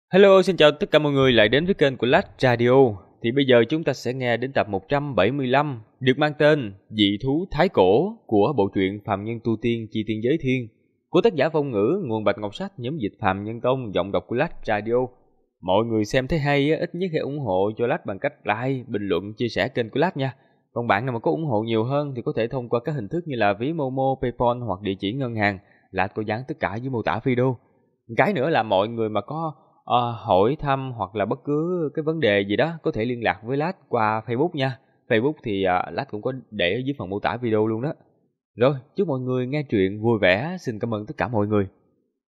Hello, xin chào tất cả mọi người lại đến với kênh của Lách Radio. Thì bây giờ chúng ta sẽ nghe đến tập 175 được mang tên Dị thú Thái Cổ của bộ truyện Phàm Nhân Tu Tiên Chi Tiên Giới Thiên của tác giả Phong Ngữ, nguồn Bạch Ngọc Sách, nhóm dịch Phàm Nhân Tông, giọng đọc của Lách Radio. Mọi người xem thấy hay ít nhất hãy ủng hộ cho Lách bằng cách like, bình luận, chia sẻ kênh của Lách nha. Còn bạn nào mà có ủng hộ nhiều hơn thì có thể thông qua các hình thức như là ví Momo, PayPal hoặc địa chỉ ngân hàng. Lách có dán tất cả dưới mô tả video. Cái nữa là mọi người mà có hỏi thăm hoặc là bất cứ cái vấn đề gì đó có thể liên lạc với Lách qua Facebook nha. Facebook thì Lách cũng có để ở dưới phần mô tả video luôn đó. Rồi, chúc mọi người nghe truyện vui vẻ. Xin cảm ơn tất cả mọi người.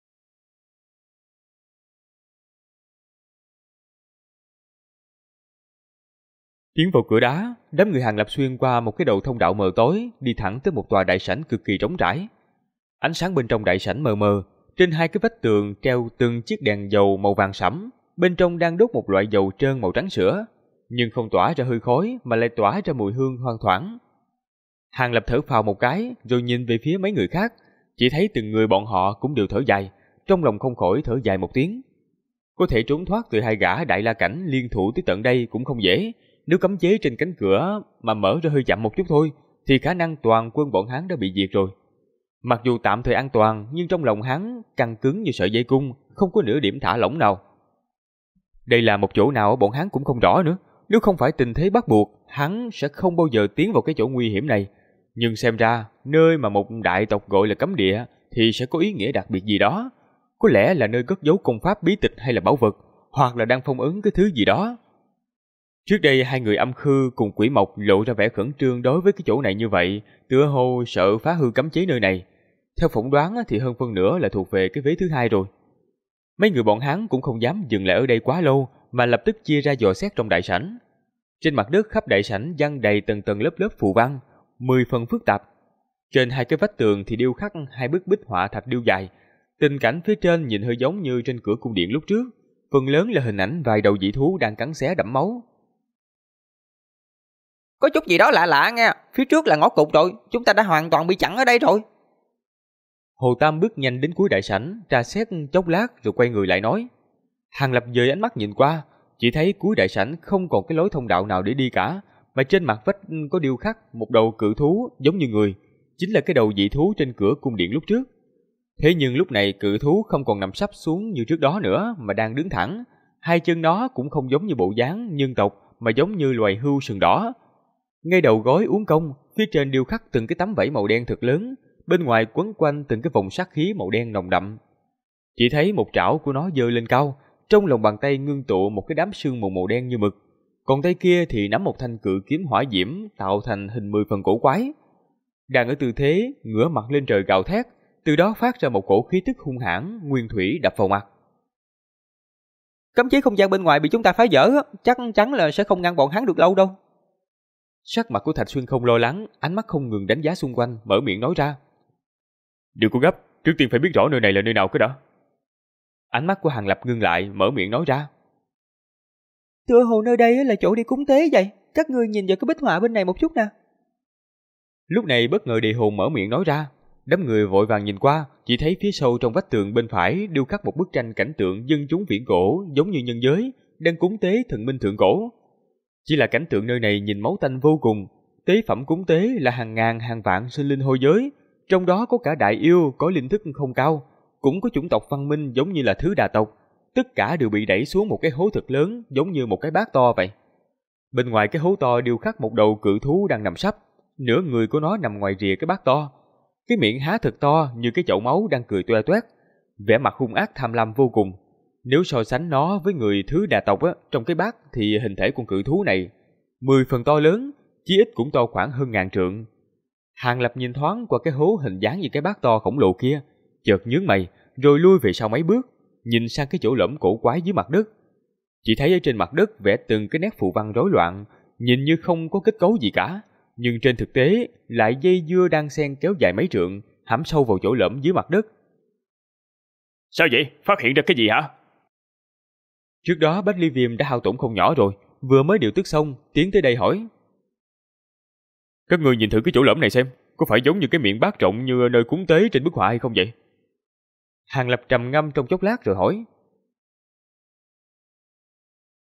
Tiến vào cửa đá, đám người Hàng Lập xuyên qua một cái đầu thông đạo mờ tối, đi thẳng tới một tòa đại sảnh cực kỳ trống trải. Ánh sáng bên trong đại sảnh mờ mờ, trên hai cái vách tường treo từng chiếc đèn dầu màu vàng sẫm, bên trong đang đốt một loại dầu trơn màu trắng sữa, nhưng không tỏa ra hơi khói mà lại tỏa ra mùi hương thoang thoảng. Hàng Lập thở phào một cái, rồi nhìn về phía mấy người khác, chỉ thấy từng người bọn họ cũng đều thở dài, trong lòng không khỏi thở dài một tiếng. Có thể trốn thoát từ hai gã đại la cảnh liên thủ tới tận đây cũng không dễ, nếu cấm chế trên cánh cửa mà mở ra hơi chậm một chút thôi, thì khả năng toàn quân bọn hắn đã bị diệt rồi. Mặc dù tạm thời an toàn, nhưng trong lòng hắn căng cứng như sợi dây cung, không có nửa điểm thả lỏng nào. Đây là một chỗ nào bọn hắn cũng không rõ nữa. Nếu không phải tình thế bắt buộc, hắn sẽ không bao giờ tiến vào cái chỗ nguy hiểm này. Nhưng xem ra, nơi mà một đại tộc gọi là cấm địa thì sẽ có ý nghĩa đặc biệt gì đó. Có lẽ là nơi cất giấu công pháp bí tịch hay là bảo vật, hoặc là đang phong ấn cái thứ gì đó. Trước đây hai người Âm Khư cùng Quỷ Mộc lộ ra vẻ khẩn trương đối với cái chỗ này như vậy, tựa hồ sợ phá hư cấm chế nơi này. Theo phỏng đoán thì hơn phân nửa là thuộc về cái vế thứ hai rồi. Mấy người bọn hắn cũng không dám dừng lại ở đây quá lâu, mà lập tức chia ra dò xét trong đại sảnh. Trên mặt đất khắp đại sảnh dăng đầy tầng tầng lớp lớp phù văn, 10 phần phức tạp. Trên hai cái vách tường thì điêu khắc hai bức bích họa thạch điêu dài. Tình cảnh phía trên nhìn hơi giống như trên cửa cung điện lúc trước, phần lớn là hình ảnh vài đầu dị thú đang cắn xé đẫm máu. Có chút gì đó lạ lạ nghe, phía trước là ngõ cụt rồi, chúng ta đã hoàn toàn bị chặn ở đây rồi. Hồ Tam bước nhanh đến cuối đại sảnh, tra xét chốc lát rồi quay người lại nói. Hàng Lập dời ánh mắt nhìn qua, chỉ thấy cuối đại sảnh không còn cái lối thông đạo nào để đi cả, mà trên mặt vách có điêu khắc một đầu cự thú giống như người, chính là cái đầu dị thú trên cửa cung điện lúc trước. Thế nhưng lúc này cự thú không còn nằm sấp xuống như trước đó nữa mà đang đứng thẳng, hai chân nó cũng không giống như bộ dáng nhân tộc mà giống như loài hươu sừng đỏ. Ngay đầu gối uốn cong, phía trên điêu khắc từng cái tấm vảy màu đen thật lớn, bên ngoài quấn quanh từng cái vòng sát khí màu đen nồng đậm. Chỉ thấy một trảo của nó giơ lên cao, trong lòng bàn tay ngưng tụ một cái đám sương mù màu đen như mực, còn tay kia thì nắm một thanh cự kiếm hỏa diễm tạo thành hình 10 phần cổ quái. Đang ở tư thế ngửa mặt lên trời gào thét, từ đó phát ra một cổ khí tức hung hãn nguyên thủy đập vào mặt. Cấm chế không gian bên ngoài bị chúng ta phá vỡ, chắc chắn là sẽ không ngăn bọn hắn được lâu đâu. Sắc mặt của Thạch Xuyên không lo lắng, ánh mắt không ngừng đánh giá xung quanh, mở miệng nói ra. Đừng có gấp, trước tiên phải biết rõ nơi này là nơi nào cái đã. Ánh mắt của Hàng Lập ngưng lại, mở miệng nói ra. Tựa hồ nơi đây là chỗ đi cúng tế vậy, các ngươi nhìn vào cái bích họa bên này một chút nè. Lúc này bất ngờ Địa Hồn mở miệng nói ra. Đám người vội vàng nhìn qua, chỉ thấy phía sâu trong vách tường bên phải điêu khắc một bức tranh cảnh tượng dân chúng viễn cổ giống như nhân giới đang cúng tế thần minh thượng cổ. Chỉ là cảnh tượng nơi này nhìn máu tanh vô cùng, tế phẩm cúng tế là hàng ngàn hàng vạn sinh linh hôi giới, trong đó có cả đại yêu có linh thức không cao, cũng có chủng tộc văn minh giống như là thứ đà tộc, tất cả đều bị đẩy xuống một cái hố thật lớn giống như một cái bát to vậy. Bên ngoài cái hố to điêu khắc một đầu cự thú đang nằm sấp, nửa người của nó nằm ngoài rìa cái bát to, cái miệng há thật to như cái chậu máu đang cười toe toét, vẻ mặt hung ác tham lam vô cùng. Nếu so sánh nó với người thứ đà tộc trong cái bát thì hình thể con cự thú này 10 phần to lớn, chí ít cũng to khoảng hơn ngàn trượng. Hàng Lập nhìn thoáng qua cái hố hình dáng như cái bát to khổng lồ kia, chợt nhướng mày, rồi lui về sau mấy bước, nhìn sang cái chỗ lõm cổ quái dưới mặt đất. Chỉ thấy ở trên mặt đất vẽ từng cái nét phù văn rối loạn, nhìn như không có kết cấu gì cả, nhưng trên thực tế lại dây dưa đan xen kéo dài mấy trượng, hãm sâu vào chỗ lõm dưới mặt đất. Sao vậy? Phát hiện ra cái gì hả? Trước đó Bách Ly Viêm đã hao tổn không nhỏ rồi, vừa mới điều tức xong, tiến tới đây hỏi. Các người nhìn thử cái chỗ lõm này xem, có phải giống như cái miệng bát rộng như nơi cúng tế trên bức họa hay không vậy? Hàng Lập trầm ngâm trong chốc lát rồi hỏi.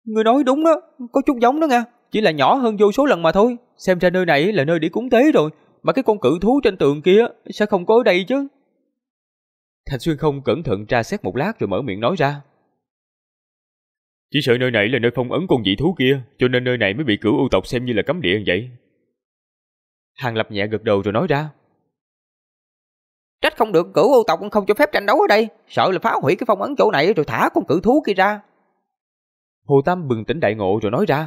Ngươi nói đúng đó, có chút giống đó nha, chỉ là nhỏ hơn vô số lần mà thôi. Xem ra nơi này là nơi để cúng tế rồi, mà cái con cự thú trên tường kia sẽ không có ở đây chứ. Thạch Xuyên Không cẩn thận tra xét một lát rồi mở miệng nói ra. Chỉ sợ nơi này là nơi phong ấn con dị thú kia, cho nên nơi này mới bị Cửu U tộc xem như là cấm địa như vậy. Hàng Lập nhẹ gật đầu rồi nói ra. Trách không được Cửu U tộc không cho phép tranh đấu ở đây, sợ là phá hủy cái phong ấn chỗ này rồi thả con cự thú kia ra. Hồ Tam bừng tỉnh đại ngộ rồi nói ra.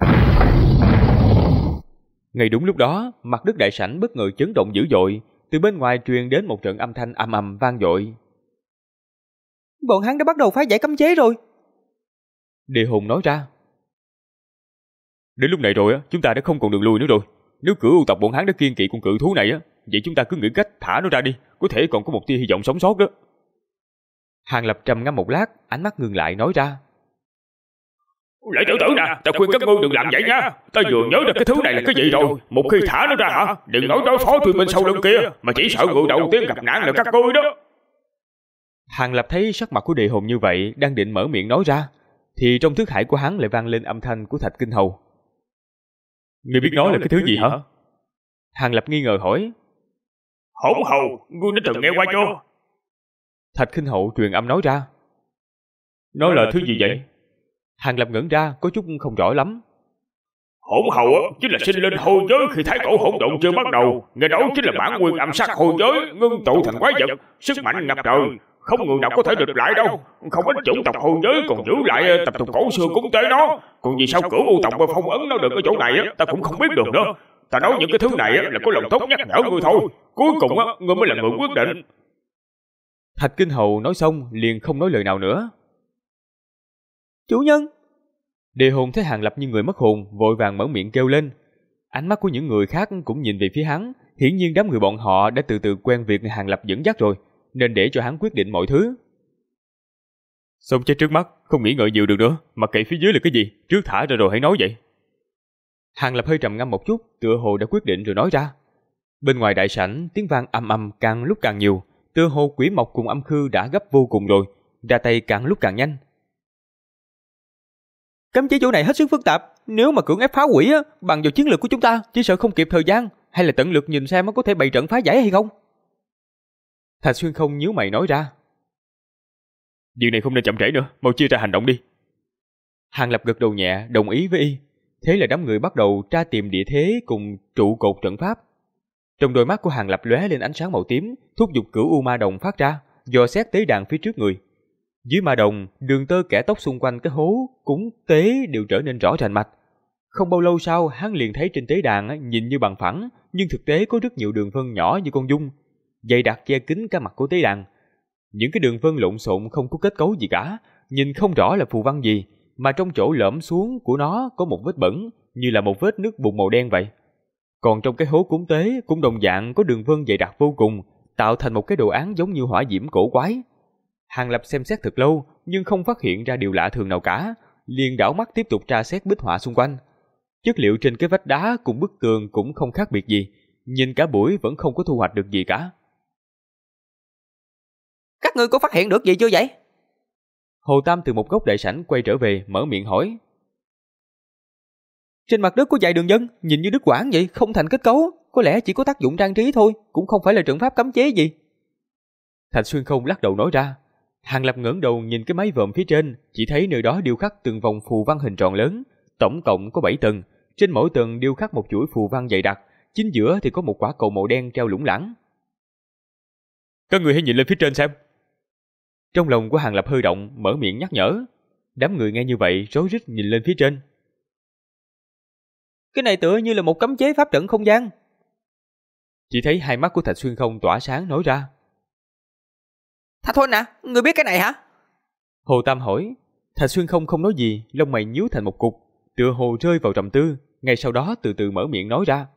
Ngay đúng lúc đó, mặt đất đại sảnh bất ngờ chấn động dữ dội, từ bên ngoài truyền đến một trận âm thanh ầm ầm vang dội. Bọn hắn đã bắt đầu phá giải cấm chế rồi. Địa Hùng nói ra. Đến lúc này rồi, chúng ta đã không còn đường lui nữa rồi. Nếu Cửu U tộc bọn hắn đã kiên kỵ con cự thú này, vậy chúng ta cứ nghĩ cách thả nó ra đi, có thể còn có một tia hy vọng sống sót đó. Hàng Lập trầm ngâm một lát, ánh mắt ngưng lại nói ra. Lại tiểu tử nè, ta khuyên các ngươi đừng làm vậy nha. Ta vừa nhớ được cái thứ này là cái gì rồi. Một khi thả nó ra hả, đừng nói đối phó tụi bên sau lưng kia, mà chỉ sợ người đầu tiên gặp nạn là các ngươi đó. Hàng Lập thấy sắc mặt của Địa Hùng như vậy, đang định mở miệng nói ra, thì trong thức hải của hắn lại vang lên âm thanh của Thạch Kinh Hầu. Ngươi biết nói là cái thứ gì hả? Hàng Lập nghi ngờ hỏi. Hỗn hầu, ngươi đã từng nghe qua chưa? Thạch Kinh Hầu truyền âm nói ra. Nó là thứ gì vậy? Hàng Lập ngẩn ra, có chút không rõ lắm. Hỗn hầu chính là sinh linh hôi giới khi thái cổ hỗn độn chưa bắt đầu. Nghe nói chính là bản nguyên âm sát hôi giới ngưng tụ thành quái vật, sức mạnh ngập trời, không người nào có thể địch lại đâu. Không ít chủng tộc hôi giới còn giữ lại tập tục cổ xưa cúng tế nó. Còn vì sao Cửu U tộc phong ấn nó được ở chỗ này ta cũng không biết được nữa. Ta nói những cái thứ này là có lòng tốt nhắc nhở ngươi thôi. Cuối cùng ngươi mới là người quyết định. Thạch Kinh Hầu nói xong liền không nói lời nào nữa. Chủ nhân. Địa Hùng thấy Hàng Lập như người mất hồn, vội vàng mở miệng kêu lên. Ánh mắt của những người khác cũng nhìn về phía hắn, hiển nhiên đám người bọn họ đã từ từ quen việc Hàng Lập dẫn dắt rồi, nên để cho hắn quyết định mọi thứ. Sống chết trước mắt, không nghĩ ngợi nhiều được nữa, mặc kệ phía dưới là cái gì, trước thả ra rồi hãy nói vậy. Hàng Lập hơi trầm ngâm một chút, tựa hồ đã quyết định rồi nói ra. Bên ngoài đại sảnh, tiếng vang ầm ầm càng lúc càng nhiều, tựa hồ Quỷ Mộc cùng Âm Khư đã gấp vô cùng rồi, ra tay càng lúc càng nhanh. Cấm chế chỗ này hết sức phức tạp, nếu mà cưỡng ép phá hủy bằng vào chiến lược của chúng ta, chỉ sợ không kịp thời gian, hay là tận lực nhìn xem có thể bày trận phá giải hay không. Thạch Xuyên Không nhíu mày nói ra. Điều này không nên chậm trễ nữa, mau chia ra hành động đi. Hàng Lập gật đầu nhẹ, đồng ý với y. Thế là đám người bắt đầu tra tìm địa thế cùng trụ cột trận pháp. Trong đôi mắt của Hàng Lập lóe lên ánh sáng màu tím, thúc giục Cửu U Ma Đồng phát ra, dò xét tế đàn phía trước người. Dưới ma đồng, đường tơ kẻ tóc xung quanh cái hố cúng tế đều trở nên rõ rành mạch. Không bao lâu sau, hắn liền thấy trên tế đàn nhìn như bằng phẳng, nhưng thực tế có rất nhiều đường vân nhỏ như con dung, dày đặc che kín cả mặt của tế đàn. Những cái đường vân lộn xộn không có kết cấu gì cả, nhìn không rõ là phù văn gì, mà trong chỗ lõm xuống của nó có một vết bẩn, như là một vết nước bùn màu đen vậy. Còn trong cái hố cúng tế cũng đồng dạng có đường vân dày đặc vô cùng, tạo thành một cái đồ án giống như hỏa diễm cổ quái. Hàng Lập xem xét thật lâu nhưng không phát hiện ra điều lạ thường nào cả, liền đảo mắt tiếp tục tra xét bích họa xung quanh. Chất liệu trên cái vách đá cùng bức tường cũng không khác biệt gì, nhìn cả buổi vẫn không có thu hoạch được gì cả. Các ngươi có phát hiện được gì chưa vậy? Hồ Tam từ một góc đại sảnh quay trở về, mở miệng hỏi. Trên mặt đất có vài đường vân, nhìn như đứt quãng vậy, không thành kết cấu, có lẽ chỉ có tác dụng trang trí thôi, cũng không phải là trận pháp cấm chế gì. Thạch Xuyên Không lắc đầu nói ra. Hàng Lập ngẩng đầu nhìn cái mái vòm phía trên, chỉ thấy nơi đó điêu khắc từng vòng phù văn hình tròn lớn, tổng cộng có 7 tầng, trên mỗi tầng điêu khắc một chuỗi phù văn dày đặc, chính giữa thì có một quả cầu màu đen treo lủng lẳng. Các người hãy nhìn lên phía trên xem. Trong lòng của Hàng Lập hơi động, mở miệng nhắc nhở. Đám người nghe như vậy rối rít nhìn lên phía trên. Cái này tựa như là một cấm chế pháp trận không gian. Chỉ thấy hai mắt của Thạch Xuyên Không tỏa sáng nói ra. Thạch Huynh à, ngươi biết cái này hả? Hồ Tam hỏi. Thạch Xuyên Không không nói gì, lông mày nhíu thành một cục, tựa hồ rơi vào trầm tư, ngay sau đó từ từ mở miệng nói ra.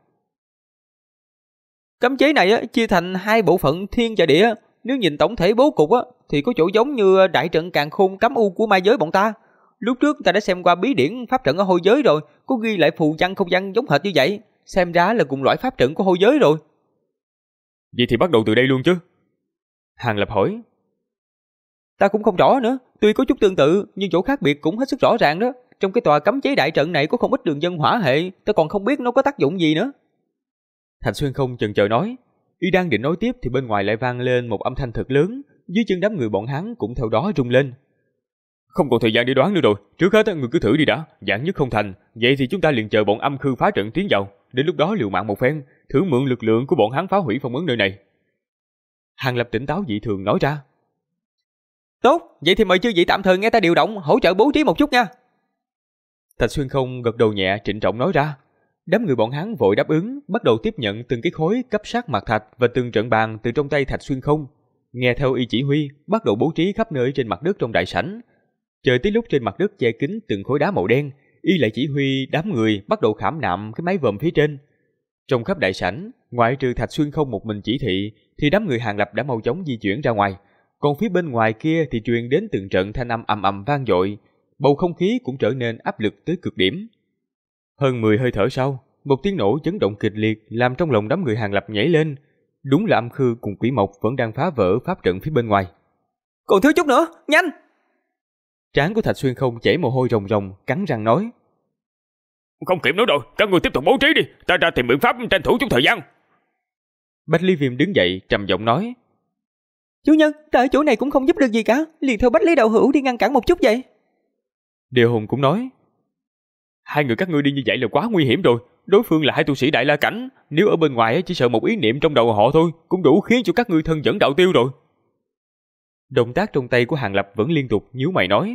Cấm chế này chia thành hai bộ phận thiên và địa, nếu nhìn tổng thể bố cục thì có chỗ giống như đại trận càn khôn cấm u của ma giới bọn ta. Lúc trước ta đã xem qua bí điển pháp trận ở hôi giới rồi, có ghi lại phù văn không gian giống hệt như vậy, xem ra là cùng loại pháp trận của hôi giới rồi. Vậy thì bắt đầu từ đây luôn chứ? Hàng Lập hỏi. Ta cũng không rõ nữa, tuy có chút tương tự nhưng chỗ khác biệt cũng hết sức rõ ràng đó. trong cái tòa cấm chế đại trận này có không ít đường dân hỏa hệ, ta còn không biết nó có tác dụng gì nữa. Thạch Xuyên Không chần chờ nói. Y đang định nói tiếp thì bên ngoài lại vang lên một âm thanh thật lớn, dưới chân đám người bọn hắn cũng theo đó rung lên. Không còn thời gian để đoán nữa rồi, trước hết người cứ thử đi đã, vạn nhất không thành, vậy thì chúng ta liền chờ bọn âm khư phá trận tiến vào, đến lúc đó liều mạng một phen, thử mượn lực lượng của bọn hắn phá hủy phong ấn nơi này. Hàng Lập tỉnh táo dị thường nói ra. Tốt, vậy thì mời chư vị tạm thời nghe ta điều động, hỗ trợ bố trí một chút nha. Thạch Xuyên Không gật đầu nhẹ trịnh trọng nói ra. Đám người bọn hắn vội đáp ứng, bắt đầu tiếp nhận từng cái khối cấp sát mặt thạch và từng trận bàn từ trong tay Thạch Xuyên Không. Nghe theo y chỉ huy, bắt đầu bố trí khắp nơi trên mặt đất trong đại sảnh. Chờ tới lúc trên mặt đất che kín từng khối đá màu đen, y lại chỉ huy đám người bắt đầu khảm nạm cái máy vòm phía trên. Trong khắp đại sảnh, ngoại trừ Thạch Xuyên Không một mình chỉ thị, thì đám người Hàng Lập đã mau chóng di chuyển ra ngoài. Còn phía bên ngoài kia thì truyền đến từng trận thanh âm ầm ầm vang dội, bầu không khí cũng trở nên áp lực tới cực điểm. Hơn 10 hơi thở sau, một tiếng nổ chấn động kịch liệt làm trong lòng đám người Hàng Lập nhảy lên. Đúng là Âm Khư cùng Quỷ Mộc vẫn đang phá vỡ pháp trận phía bên ngoài. Còn thiếu chút nữa, nhanh! Trán của Thạch Xuyên Không chảy mồ hôi ròng ròng, cắn răng nói. Không kịp nữa rồi, các người tiếp tục bố trí đi, ta ra tìm biện pháp tranh thủ chút thời gian. Bách Lý Viêm đứng dậy trầm giọng nói. Chủ nhân, ta ở chỗ này cũng không giúp được gì cả, liền theo Bách Lý đạo hữu đi ngăn cản một chút vậy. Điều Hùng cũng nói. Hai người các ngươi đi như vậy là quá nguy hiểm rồi, đối phương là hai tu sĩ Đại La Cảnh, nếu ở bên ngoài chỉ sợ một ý niệm trong đầu họ thôi cũng đủ khiến cho các ngươi thân dẫn đạo tiêu rồi. Động tác trong tay của Hàng Lập vẫn liên tục nhíu mày nói.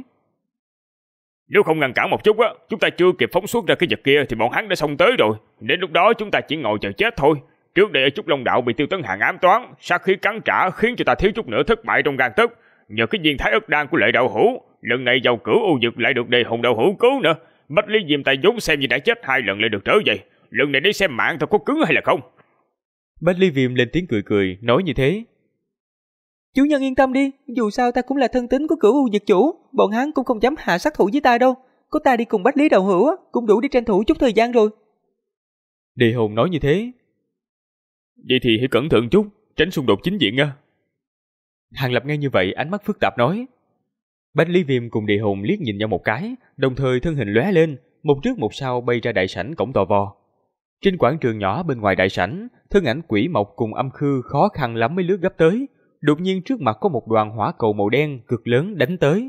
Nếu không ngăn cản một chút á, chúng ta chưa kịp phóng xuất ra cái vật kia thì bọn hắn đã xông tới rồi, đến lúc đó chúng ta chỉ ngồi chờ chết thôi. Trước đây ở Trúc Long Đạo bị Tiêu Tấn Hàng ám toán, sát khí cắn trả khiến cho ta thiếu chút nữa thất bại trong gang tấc. Nhờ cái viên thái ức đan của Lệ đạo hữu, lần này vào Cửu U Vực lại được Đề Hùng đạo hữu cứu nữa. Bách Lý Diêm ta vốn xem như đã chết 2 lần lại được trở về, lần này để xem mạng ta có cứng hay là không. Bách Lý Viêm lên tiếng cười cười nói như thế. Chủ nhân yên tâm đi, dù sao ta cũng là thân tín của Cửu U Vực chủ, bọn hắn cũng không dám hạ sát thủ với ta đâu. Có ta đi cùng Bách Lý đạo hữu cũng đủ để tranh thủ chút thời gian rồi. Đề Hùng nói như thế. Vậy thì hãy cẩn thận chút, tránh xung đột chính diện nha. Hàng Lập nghe như vậy ánh mắt phức tạp nói. Bách Lý Viêm cùng Đề Hùng liếc nhìn nhau một cái, đồng thời thân hình lóe lên, một trước một sau bay ra đại sảnh cổng tò vò. Trên quảng trường nhỏ bên ngoài đại sảnh, thân ảnh Quỷ Mộc cùng Âm Khư khó khăn lắm mới lướt gấp tới. Đột nhiên trước mặt có một đoàn hỏa cầu màu đen cực lớn đánh tới.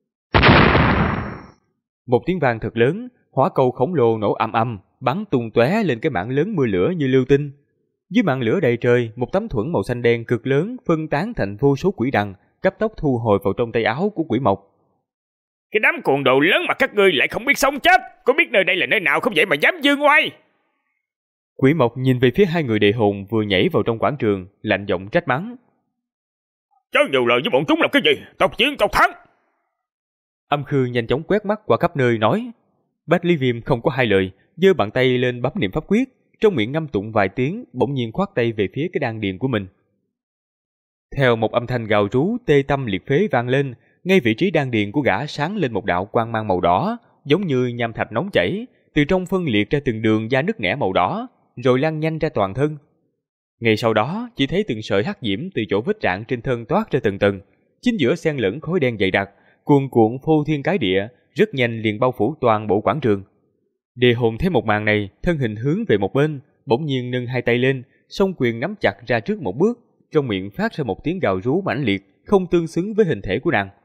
Một tiếng vang thật lớn, hỏa cầu khổng lồ nổ ầm ầm, bắn tung tóe lên cái mảng lớn mưa lửa như lưu tinh. Dưới màn lửa đầy trời, một tấm thuẫn màu xanh đen cực lớn phân tán thành vô số quỷ đằng, cấp tốc thu hồi vào trong tay áo của Quỷ Mộc. Cái đám cuồng đồ lớn mà các ngươi lại không biết sống chết, có biết nơi đây là nơi nào không vậy mà dám dương oai? Quỷ Mộc nhìn về phía hai người Đề Hùng vừa nhảy vào trong quảng trường, lạnh giọng trách mắng. Chớ nhiều lời với bọn chúng làm cái gì, tộc chiến tộc thắng. Âm Khư nhanh chóng quét mắt qua khắp nơi nói. Bách Lý Viêm không có hai lời, giơ bàn tay lên bấm niệm pháp quyết, trong miệng ngâm tụng vài tiếng, bỗng nhiên khoát tay về phía cái đan điền của mình. Theo một âm thanh gào rú tê tâm liệt phế vang lên, ngay vị trí đan điền của gã sáng lên một đạo quang mang màu đỏ, giống như nham thạch nóng chảy, từ trong phân liệt ra từng đường da nứt nẻ màu đỏ, rồi lan nhanh ra toàn thân. Ngay sau đó, chỉ thấy từng sợi hắc diễm từ chỗ vết rạn trên thân toát ra từng tầng, chính giữa xen lẫn khói đen dày đặc, cuồn cuộn phô thiên cái địa, rất nhanh liền bao phủ toàn bộ quảng trường. Đề Hồn thấy một màn này, thân hình hướng về một bên, bỗng nhiên nâng hai tay lên, song quyền nắm chặt ra trước một bước, trong miệng phát ra một tiếng gào rú mãnh liệt, không tương xứng với hình thể của nàng.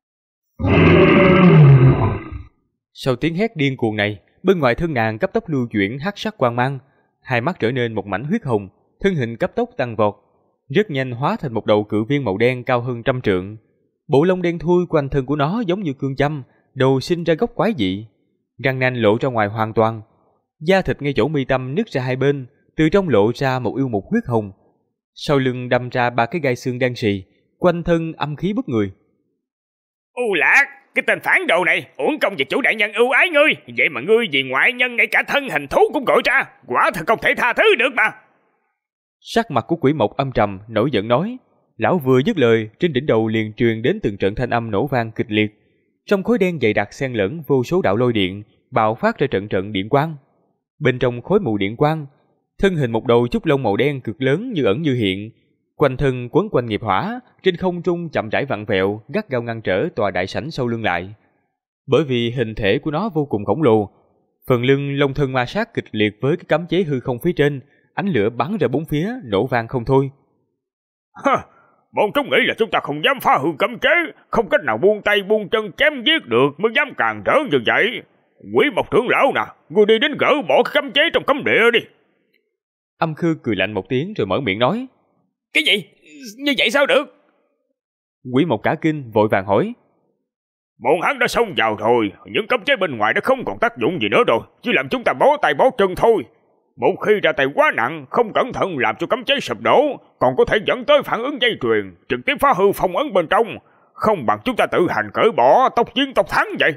Sau tiếng hét điên cuồng này, bên ngoài thân nàng cấp tốc lưu chuyển hắc sắc quang mang, hai mắt trở nên một mảnh huyết hồng, thân hình cấp tốc tăng vọt, rất nhanh hóa thành một đầu cự viên màu đen cao hơn 100 trượng. Bộ lông đen thui quanh thân của nó giống như cương châm, đầu sinh ra gốc quái dị, răng nanh lộ ra ngoài hoàn toàn, da thịt ngay chỗ mi tâm nứt ra hai bên, từ trong lộ ra một yêu mục huyết hồng, sau lưng đâm ra 3 cái gai xương đen sì, quanh thân âm khí bức người. U Lạc, cái tên phản đồ này, uổng công về chủ đại nhân ưu ái ngươi, vậy mà ngươi vì ngoại nhân ngay cả thân hình thú cũng gọi ra, quả thật không thể tha thứ được mà. Sắc mặt của Quỷ Mộc âm trầm, nổi giận nói. Lão vừa dứt lời, trên đỉnh đầu liền truyền đến từng trận thanh âm nổ vang kịch liệt. Trong khối đen dày đặc xen lẫn vô số đạo lôi điện, bạo phát ra trận trận điện quang. Bên trong khối mù điện quang, thân hình một đầu trúc lông màu đen cực lớn như ẩn như hiện, quanh thân quấn quanh nghiệp hỏa, trên không trung chậm rãi vặn vẹo, gắt gao ngăn trở tòa đại sảnh sau lưng lại. Bởi vì hình thể của nó vô cùng khổng lồ, phần lưng lông thân ma sát kịch liệt với cái cấm chế hư không phía trên, ánh lửa bắn ra bốn phía, nổ vang không thôi. Bọn chúng nghĩ là chúng ta không dám phá hư cấm chế, không cách nào buông tay buông chân chém giết được mới dám càn rỡ như vậy. Quỷ Mộc trưởng lão nè, ngươi đi đến gỡ bỏ cái cấm chế trong cấm địa đi. Âm Khư cười lạnh một tiếng rồi mở miệng nói. Cái gì? Như vậy sao được? Quỷ Mộc cả kinh vội vàng hỏi. Bọn hắn đã xông vào rồi, những cấm chế bên ngoài đã không còn tác dụng gì nữa rồi, chỉ làm chúng ta bó tay bó chân thôi. Một khi ra tay quá nặng, không cẩn thận làm cho cấm chế sụp đổ, còn có thể dẫn tới phản ứng dây chuyền, trực tiếp phá hư phong ấn bên trong, không bằng chúng ta tự hành cởi bỏ, tốc chiến tốc thắng vậy.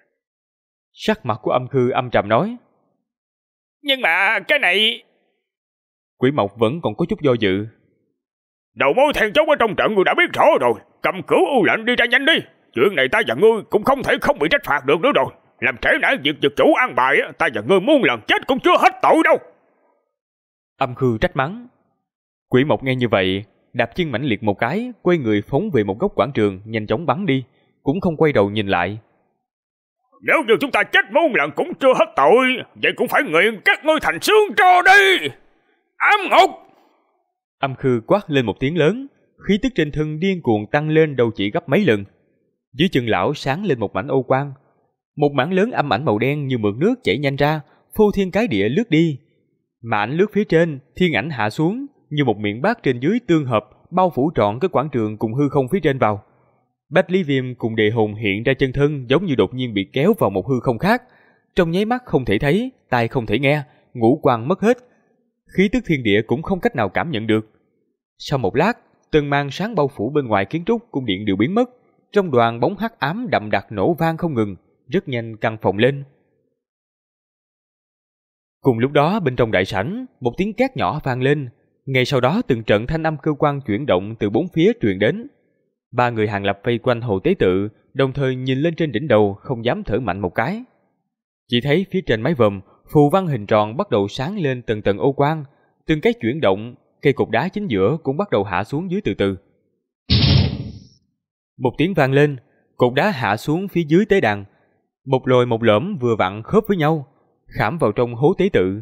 Sắc mặt của Âm Khư âm trầm nói. Nhưng mà cái này... Quỷ Mộc vẫn còn có chút do dự. Đầu mối then chốt ở trong trận ngươi đã biết rõ rồi, cầm cửu u lệnh đi ra nhanh đi. Chuyện này ta và ngươi cũng không thể không bị trách phạt được nữa rồi. Làm trễ nải việc giật chủ an bài, ta và ngươi muôn lần chết cũng chưa hết tội đâu. Âm Khư trách mắng. Quỷ Mộc nghe như vậy, đạp chân mãnh liệt một cái, quay người phóng về một góc quảng trường, nhanh chóng bắn đi, cũng không quay đầu nhìn lại. Nếu như chúng ta chết muôn lần cũng chưa hết tội, vậy cũng phải nghiền các ngươi thành xương tro đi. Ám ngục! Âm Khư quát lên một tiếng lớn, khí tức trên thân điên cuồng tăng lên đầu chỉ gấp mấy lần. Dưới chân lão sáng lên một mảnh ô quang, một mảng lớn âm ảnh màu đen như mượt nước chảy nhanh ra, phô thiên cái địa lướt đi. Mà ảnh lướt phía trên, thiên ảnh hạ xuống như một miệng bát trên dưới tương hợp, bao phủ trọn cái quảng trường cùng hư không phía trên vào. Bách Lý Viêm cùng Đề Hồn hiện ra chân thân giống như đột nhiên bị kéo vào một hư không khác, trong nháy mắt không thể thấy, tai không thể nghe, ngũ quan mất hết, khí tức thiên địa cũng không cách nào cảm nhận được. Sau một lát, từng màn sáng bao phủ bên ngoài kiến trúc cung điện đều biến mất, trong đoàn bóng hắc ám đậm đặc nổ vang không ngừng, rất nhanh căng phòng lên. Cùng lúc đó bên trong đại sảnh, một tiếng két nhỏ vang lên, ngay sau đó từng trận thanh âm cơ quan chuyển động từ bốn phía truyền đến. Ba người Hàng Lập vây quanh hồ tế tự, đồng thời nhìn lên trên đỉnh đầu không dám thở mạnh một cái. Chỉ thấy phía trên mái vòm, phù văn hình tròn bắt đầu sáng lên từng tầng ô quang, từng cái chuyển động, cây cột đá chính giữa cũng bắt đầu hạ xuống dưới từ từ. Một tiếng vang lên, cột đá hạ xuống phía dưới tế đàn, một lồi một lõm vừa vặn khớp với nhau, khảm vào trong hố tế tự.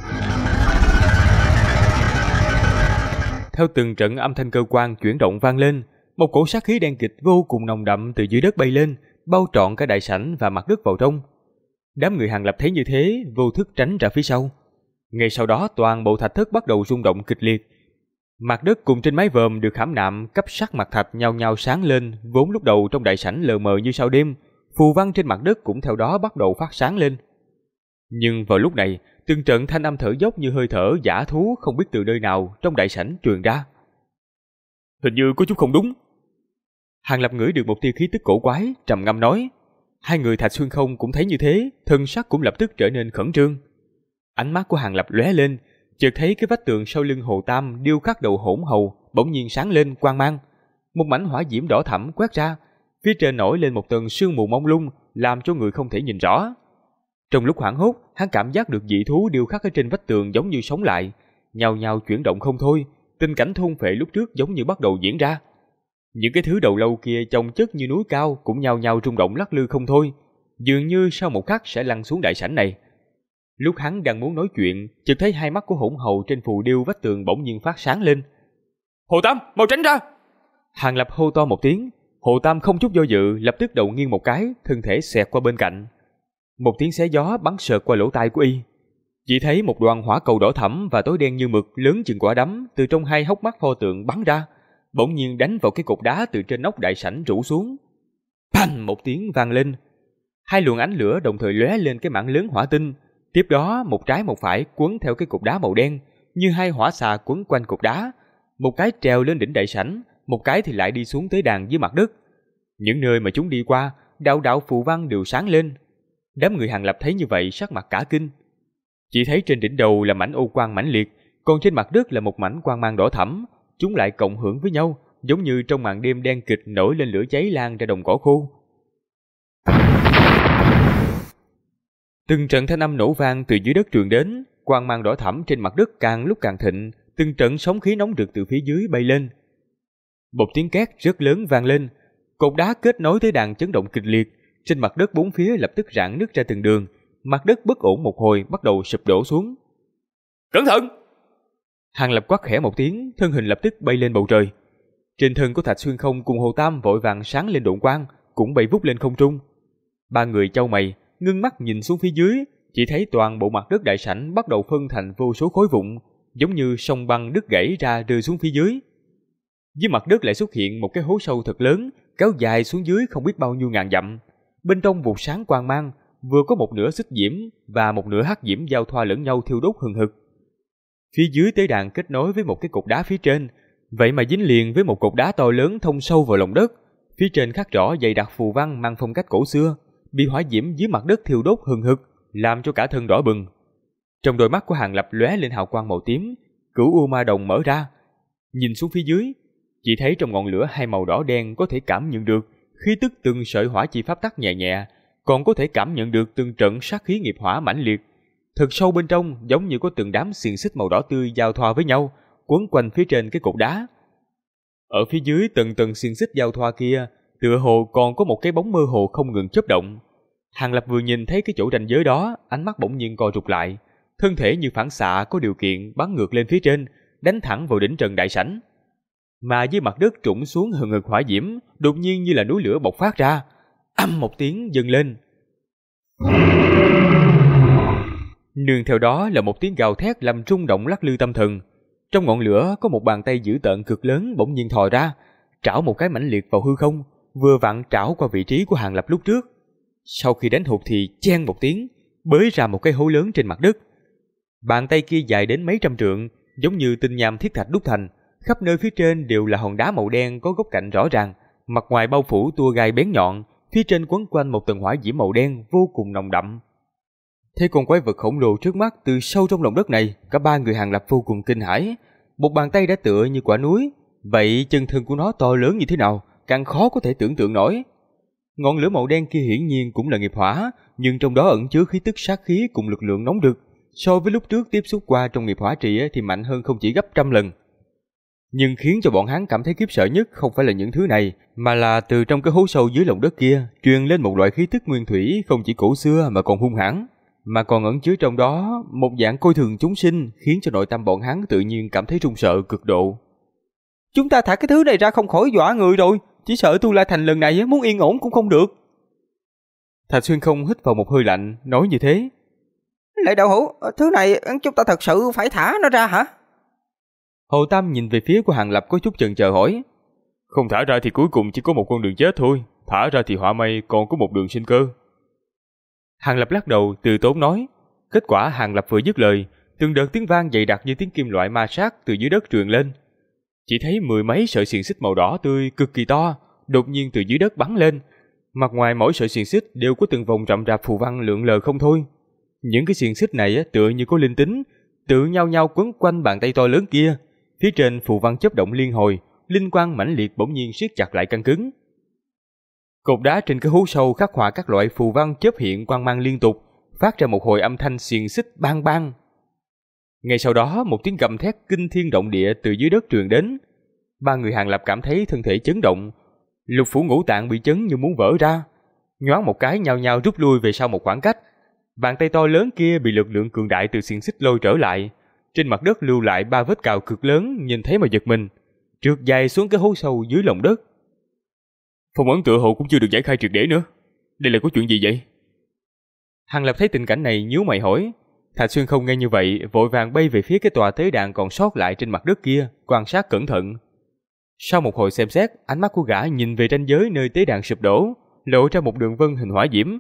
Theo từng trận âm thanh cơ quan chuyển động vang lên, một cổ sát khí đen kịch vô cùng nồng đậm từ dưới đất bay lên, bao trọn cả đại sảnh và mặt đất vào trong. Đám người Hàng Lập thấy như thế, vô thức tránh ra phía sau. Ngay sau đó toàn bộ thạch thất bắt đầu rung động kịch liệt. Mặt đất cùng trên mái vòm được khảm nạm cấp sắc mặt thạch nhao nhao sáng lên, vốn lúc đầu trong đại sảnh lờ mờ như sao đêm, phù văn trên mặt đất cũng theo đó bắt đầu phát sáng lên. Nhưng vào lúc này, từng trận thanh âm thở dốc như hơi thở dã thú không biết từ nơi nào trong đại sảnh truyền ra. Hình như có chút không đúng. Hàng Lập ngửi được một tia khí tức cổ quái, trầm ngâm nói. Hai người Thạch Xuyên Không cũng thấy như thế, thân sắc cũng lập tức trở nên khẩn trương. Ánh mắt của Hàng Lập lóe lên, chợt thấy cái vách tường sau lưng Hồ Tam điêu khắc đầu hỗn hầu bỗng nhiên sáng lên quang mang, một mảnh hỏa diễm đỏ thẫm quét ra, phía trên nổi lên một tầng sương mù mông lung, làm cho người không thể nhìn rõ. Trong lúc hoảng hốt, hắn cảm giác được dị thú điêu khắc ở trên vách tường giống như sống lại, nhao nhao chuyển động không thôi, tình cảnh thôn phệ lúc trước giống như bắt đầu diễn ra. Những cái thứ đầu lâu kia chồng chất như núi cao cũng nhao nhao rung động lắc lư không thôi, dường như sau một khắc sẽ lăn xuống đại sảnh này. Lúc hắn đang muốn nói chuyện, chợt thấy hai mắt của hỗn hầu trên phù điêu vách tường bỗng nhiên phát sáng lên. Hồ Tam, mau tránh ra! Hàng Lập hô to một tiếng, Hồ Tam không chút do dự, lập tức đầu nghiêng một cái, thân thể xẹt qua bên cạnh. Một tiếng xé gió bắn sượt qua lỗ tai của y. Chỉ thấy một đoàn hỏa cầu đỏ thẫm và tối đen như mực lớn chừng quả đấm từ trong hai hốc mắt pho tượng bắn ra, bỗng nhiên đánh vào cái cột đá từ trên nóc đại sảnh rủ xuống. Phanh một tiếng vang lên, hai luồng ánh lửa đồng thời lóe lên cái mảng lớn hỏa tinh, tiếp đó một trái một phải quấn theo cái cột đá màu đen, như hai hỏa xà quấn quanh cột đá, một cái trèo lên đỉnh đại sảnh, một cái thì lại đi xuống tới đàn dưới mặt đất. Những nơi mà chúng đi qua, đạo đạo phù văn đều sáng lên. Đám người Hàng Lập thấy như vậy sắc mặt cả kinh. Chỉ thấy trên đỉnh đầu là mảnh ô quang mãnh liệt, còn trên mặt đất là một mảnh quang mang đỏ thẫm, chúng lại cộng hưởng với nhau, giống như trong màn đêm đen kịch nổi lên lửa cháy lan ra đồng cỏ khô. Từng trận thanh âm nổ vang từ dưới đất truyền đến, quang mang đỏ thẫm trên mặt đất càng lúc càng thịnh, từng trận sóng khí nóng rực từ phía dưới bay lên. Một tiếng két rất lớn vang lên, cột đá kết nối tới đàn chấn động kịch liệt, trên mặt đất bốn phía lập tức rạn nứt ra từng đường, mặt đất bất ổn một hồi bắt đầu sụp đổ xuống. Cẩn thận! Hàng Lập quát khẽ một tiếng, thân hình lập tức bay lên bầu trời. Trên thân của Thạch Xuyên Không cùng Hồ Tam vội vàng sáng lên độn quang, cũng bay vút lên không trung. Ba người chau mày, ngưng mắt nhìn xuống phía dưới, chỉ thấy toàn bộ mặt đất đại sảnh bắt đầu phân thành vô số khối vụn, giống như sông băng đứt gãy ra rơi xuống phía dưới. Dưới mặt đất lại xuất hiện một cái hố sâu thật lớn, kéo dài xuống dưới không biết bao nhiêu ngàn dặm. Bên trong vụt sáng quang mang, vừa có một nửa xích diễm và một nửa hắc diễm giao thoa lẫn nhau thiêu đốt hừng hực. Phía dưới tế đàn kết nối với một cái cột đá phía trên, vậy mà dính liền với một cột đá to lớn thông sâu vào lòng đất. Phía trên khắc rõ dày đặc phù văn mang phong cách cổ xưa, bị hỏa diễm dưới mặt đất thiêu đốt hừng hực, làm cho cả thân đỏ bừng. Trong đôi mắt của Hàng Lập lóe lên hào quang màu tím, Cửu U Ma Đồng mở ra, nhìn xuống phía dưới, chỉ thấy trong ngọn lửa hai màu đỏ đen có thể cảm nhận được khí tức từng sợi hỏa chi pháp tắc nhẹ nhẹ, còn có thể cảm nhận được từng trận sát khí nghiệp hỏa mãnh liệt. Thật sâu bên trong giống như có từng đám xiềng xích màu đỏ tươi giao thoa với nhau, quấn quanh phía trên cái cột đá. Ở phía dưới từng tầng xiềng xích giao thoa kia, tựa hồ còn có một cái bóng mơ hồ không ngừng chớp động. Hàng Lập vừa nhìn thấy cái chỗ ranh giới đó, ánh mắt bỗng nhiên co rụt lại, thân thể như phản xạ có điều kiện bắn ngược lên phía trên, đánh thẳng vào đỉnh trần đại sảnh. Mà dưới mặt đất trũng xuống hừng hực hỏa diễm, đột nhiên như là núi lửa bộc phát ra, ầm một tiếng dâng lên. Nương theo đó là một tiếng gào thét làm rung động lắc lư tâm thần. Trong ngọn lửa có một bàn tay dữ tợn cực lớn bỗng nhiên thò ra, trảo một cái mãnh liệt vào hư không, vừa vặn trảo qua vị trí của Hàng Lập lúc trước. Sau khi đánh hụt thì chen một tiếng, bới ra một cái hố lớn trên mặt đất. Bàn tay kia dài đến mấy trăm trượng, giống như tinh nham thiết thạch đúc thành, khắp nơi phía trên đều là hòn đá màu đen có góc cạnh rõ ràng, mặt ngoài bao phủ tua gai bén nhọn, phía trên quấn quanh một tầng hỏa diễm màu đen vô cùng nồng đậm. Thấy con quái vật khổng lồ trước mắt từ sâu trong lòng đất này, cả ba người Hàng Lập vô cùng kinh hãi. Một bàn tay đã tựa như quả núi, vậy chân thân của nó to lớn như thế nào, càng khó có thể tưởng tượng nổi. Ngọn lửa màu đen kia hiển nhiên cũng là nghiệp hỏa, nhưng trong đó ẩn chứa khí tức sát khí cùng lực lượng nóng rực, so với lúc trước tiếp xúc qua trong nghiệp hỏa trì thì mạnh hơn không chỉ gấp trăm lần. Nhưng khiến cho bọn hắn cảm thấy khiếp sợ nhất không phải là những thứ này, mà là từ trong cái hố sâu dưới lòng đất kia truyền lên một loại khí tức nguyên thủy không chỉ cổ xưa mà còn hung hãn, mà còn ẩn chứa trong đó một dạng coi thường chúng sinh, khiến cho nội tâm bọn hắn tự nhiên cảm thấy run sợ cực độ. Chúng ta thả cái thứ này ra không khỏi dọa người rồi, chỉ sợ Tu La Thành lần này muốn yên ổn cũng không được. Thạch Xuyên Không hít vào một hơi lạnh, nói như thế. Lại đạo hữu, thứ này chúng ta thật sự phải thả nó ra hả? Hồ Tam nhìn về phía của Hàng Lập có chút chần chờ hỏi. Không thả ra thì cuối cùng chỉ có một con đường chết thôi, thả ra thì họa may còn có một đường sinh cơ. Hàng Lập lắc đầu từ tốn nói. Kết quả Hàng Lập vừa dứt lời, từng đợt tiếng vang dày đặc như tiếng kim loại ma sát từ dưới đất truyền lên. Chỉ thấy mười mấy sợi xiềng xích màu đỏ tươi cực kỳ to đột nhiên từ dưới đất bắn lên. Mặt ngoài mỗi sợi xiềng xích đều có từng vòng rậm rạp phù văn lượn lờ không thôi. Những cái xiềng xích này tựa như có linh tính, tự nhau nhau quấn quanh bàn tay to lớn kia. Phía trên phù văn chớp động liên hồi, linh quang mãnh liệt bỗng nhiên siết chặt lại căng cứng. Cột đá trên cái hố sâu khắc họa các loại phù văn chớp hiện quang mang liên tục, phát ra một hồi âm thanh xiềng xích bang bang. Ngay sau đó một tiếng gầm thét kinh thiên động địa từ dưới đất truyền đến. Ba người Hàng Lập cảm thấy thân thể chấn động, lục phủ ngũ tạng bị chấn như muốn vỡ ra, nhoáng một cái nhao nhao rút lui về sau một khoảng cách. Bàn tay to lớn kia bị lực lượng cường đại từ xiềng xích lôi trở lại, trên mặt đất lưu lại ba vết cào cực lớn, nhìn thấy mà giật mình, trượt dài xuống cái hố sâu dưới lòng đất. Phong ấn tựa hồ cũng chưa được giải khai triệt để nữa, đây là có chuyện gì vậy? Hàng Lập thấy tình cảnh này nhíu mày hỏi. Thạch Xuyên Không nghe như vậy vội vàng bay về phía cái tòa tế đàn còn sót lại trên mặt đất kia, quan sát cẩn thận. Sau một hồi xem xét, ánh mắt của gã nhìn về ranh giới nơi tế đàn sụp đổ, lộ ra một đường vân hình hỏa diễm.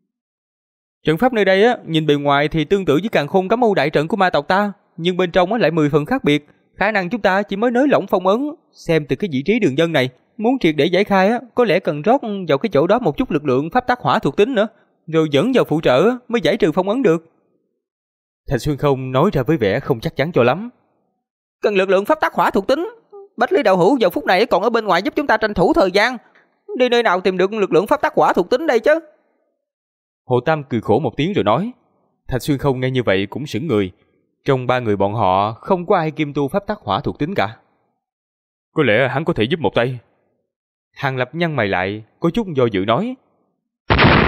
Trận pháp nơi đây nhìn bề ngoài thì tương tự với Càn Khôn Cấm U đại trận của ma tộc ta, nhưng bên trong lại 10 phần khác biệt. Khả năng chúng ta chỉ mới nới lỏng phong ấn. Xem từ cái vị trí đường vân này, muốn triệt để giải khai có lẽ cần rót vào cái chỗ đó một chút lực lượng pháp tắc hỏa thuộc tính nữa, rồi dẫn vào phụ trợ mới giải trừ phong ấn được. Thạch Xuyên Không nói ra với vẻ không chắc chắn cho lắm. Cần lực lượng pháp tắc hỏa thuộc tính, Bách Lý đạo hữu giờ phút này còn ở bên ngoài giúp chúng ta tranh thủ thời gian. Đi nơi nào tìm được lực lượng pháp tắc hỏa thuộc tính đây chứ? Hồ Tam cười khổ một tiếng rồi nói. Thạch Xuyên Không nghe như vậy cũng sững người. Trong ba người bọn họ không có ai kim tu pháp tắc hỏa thuộc tính cả. Có lẽ hắn có thể giúp một tay. Hàng Lập nhăn mày lại, có chút do dự nói.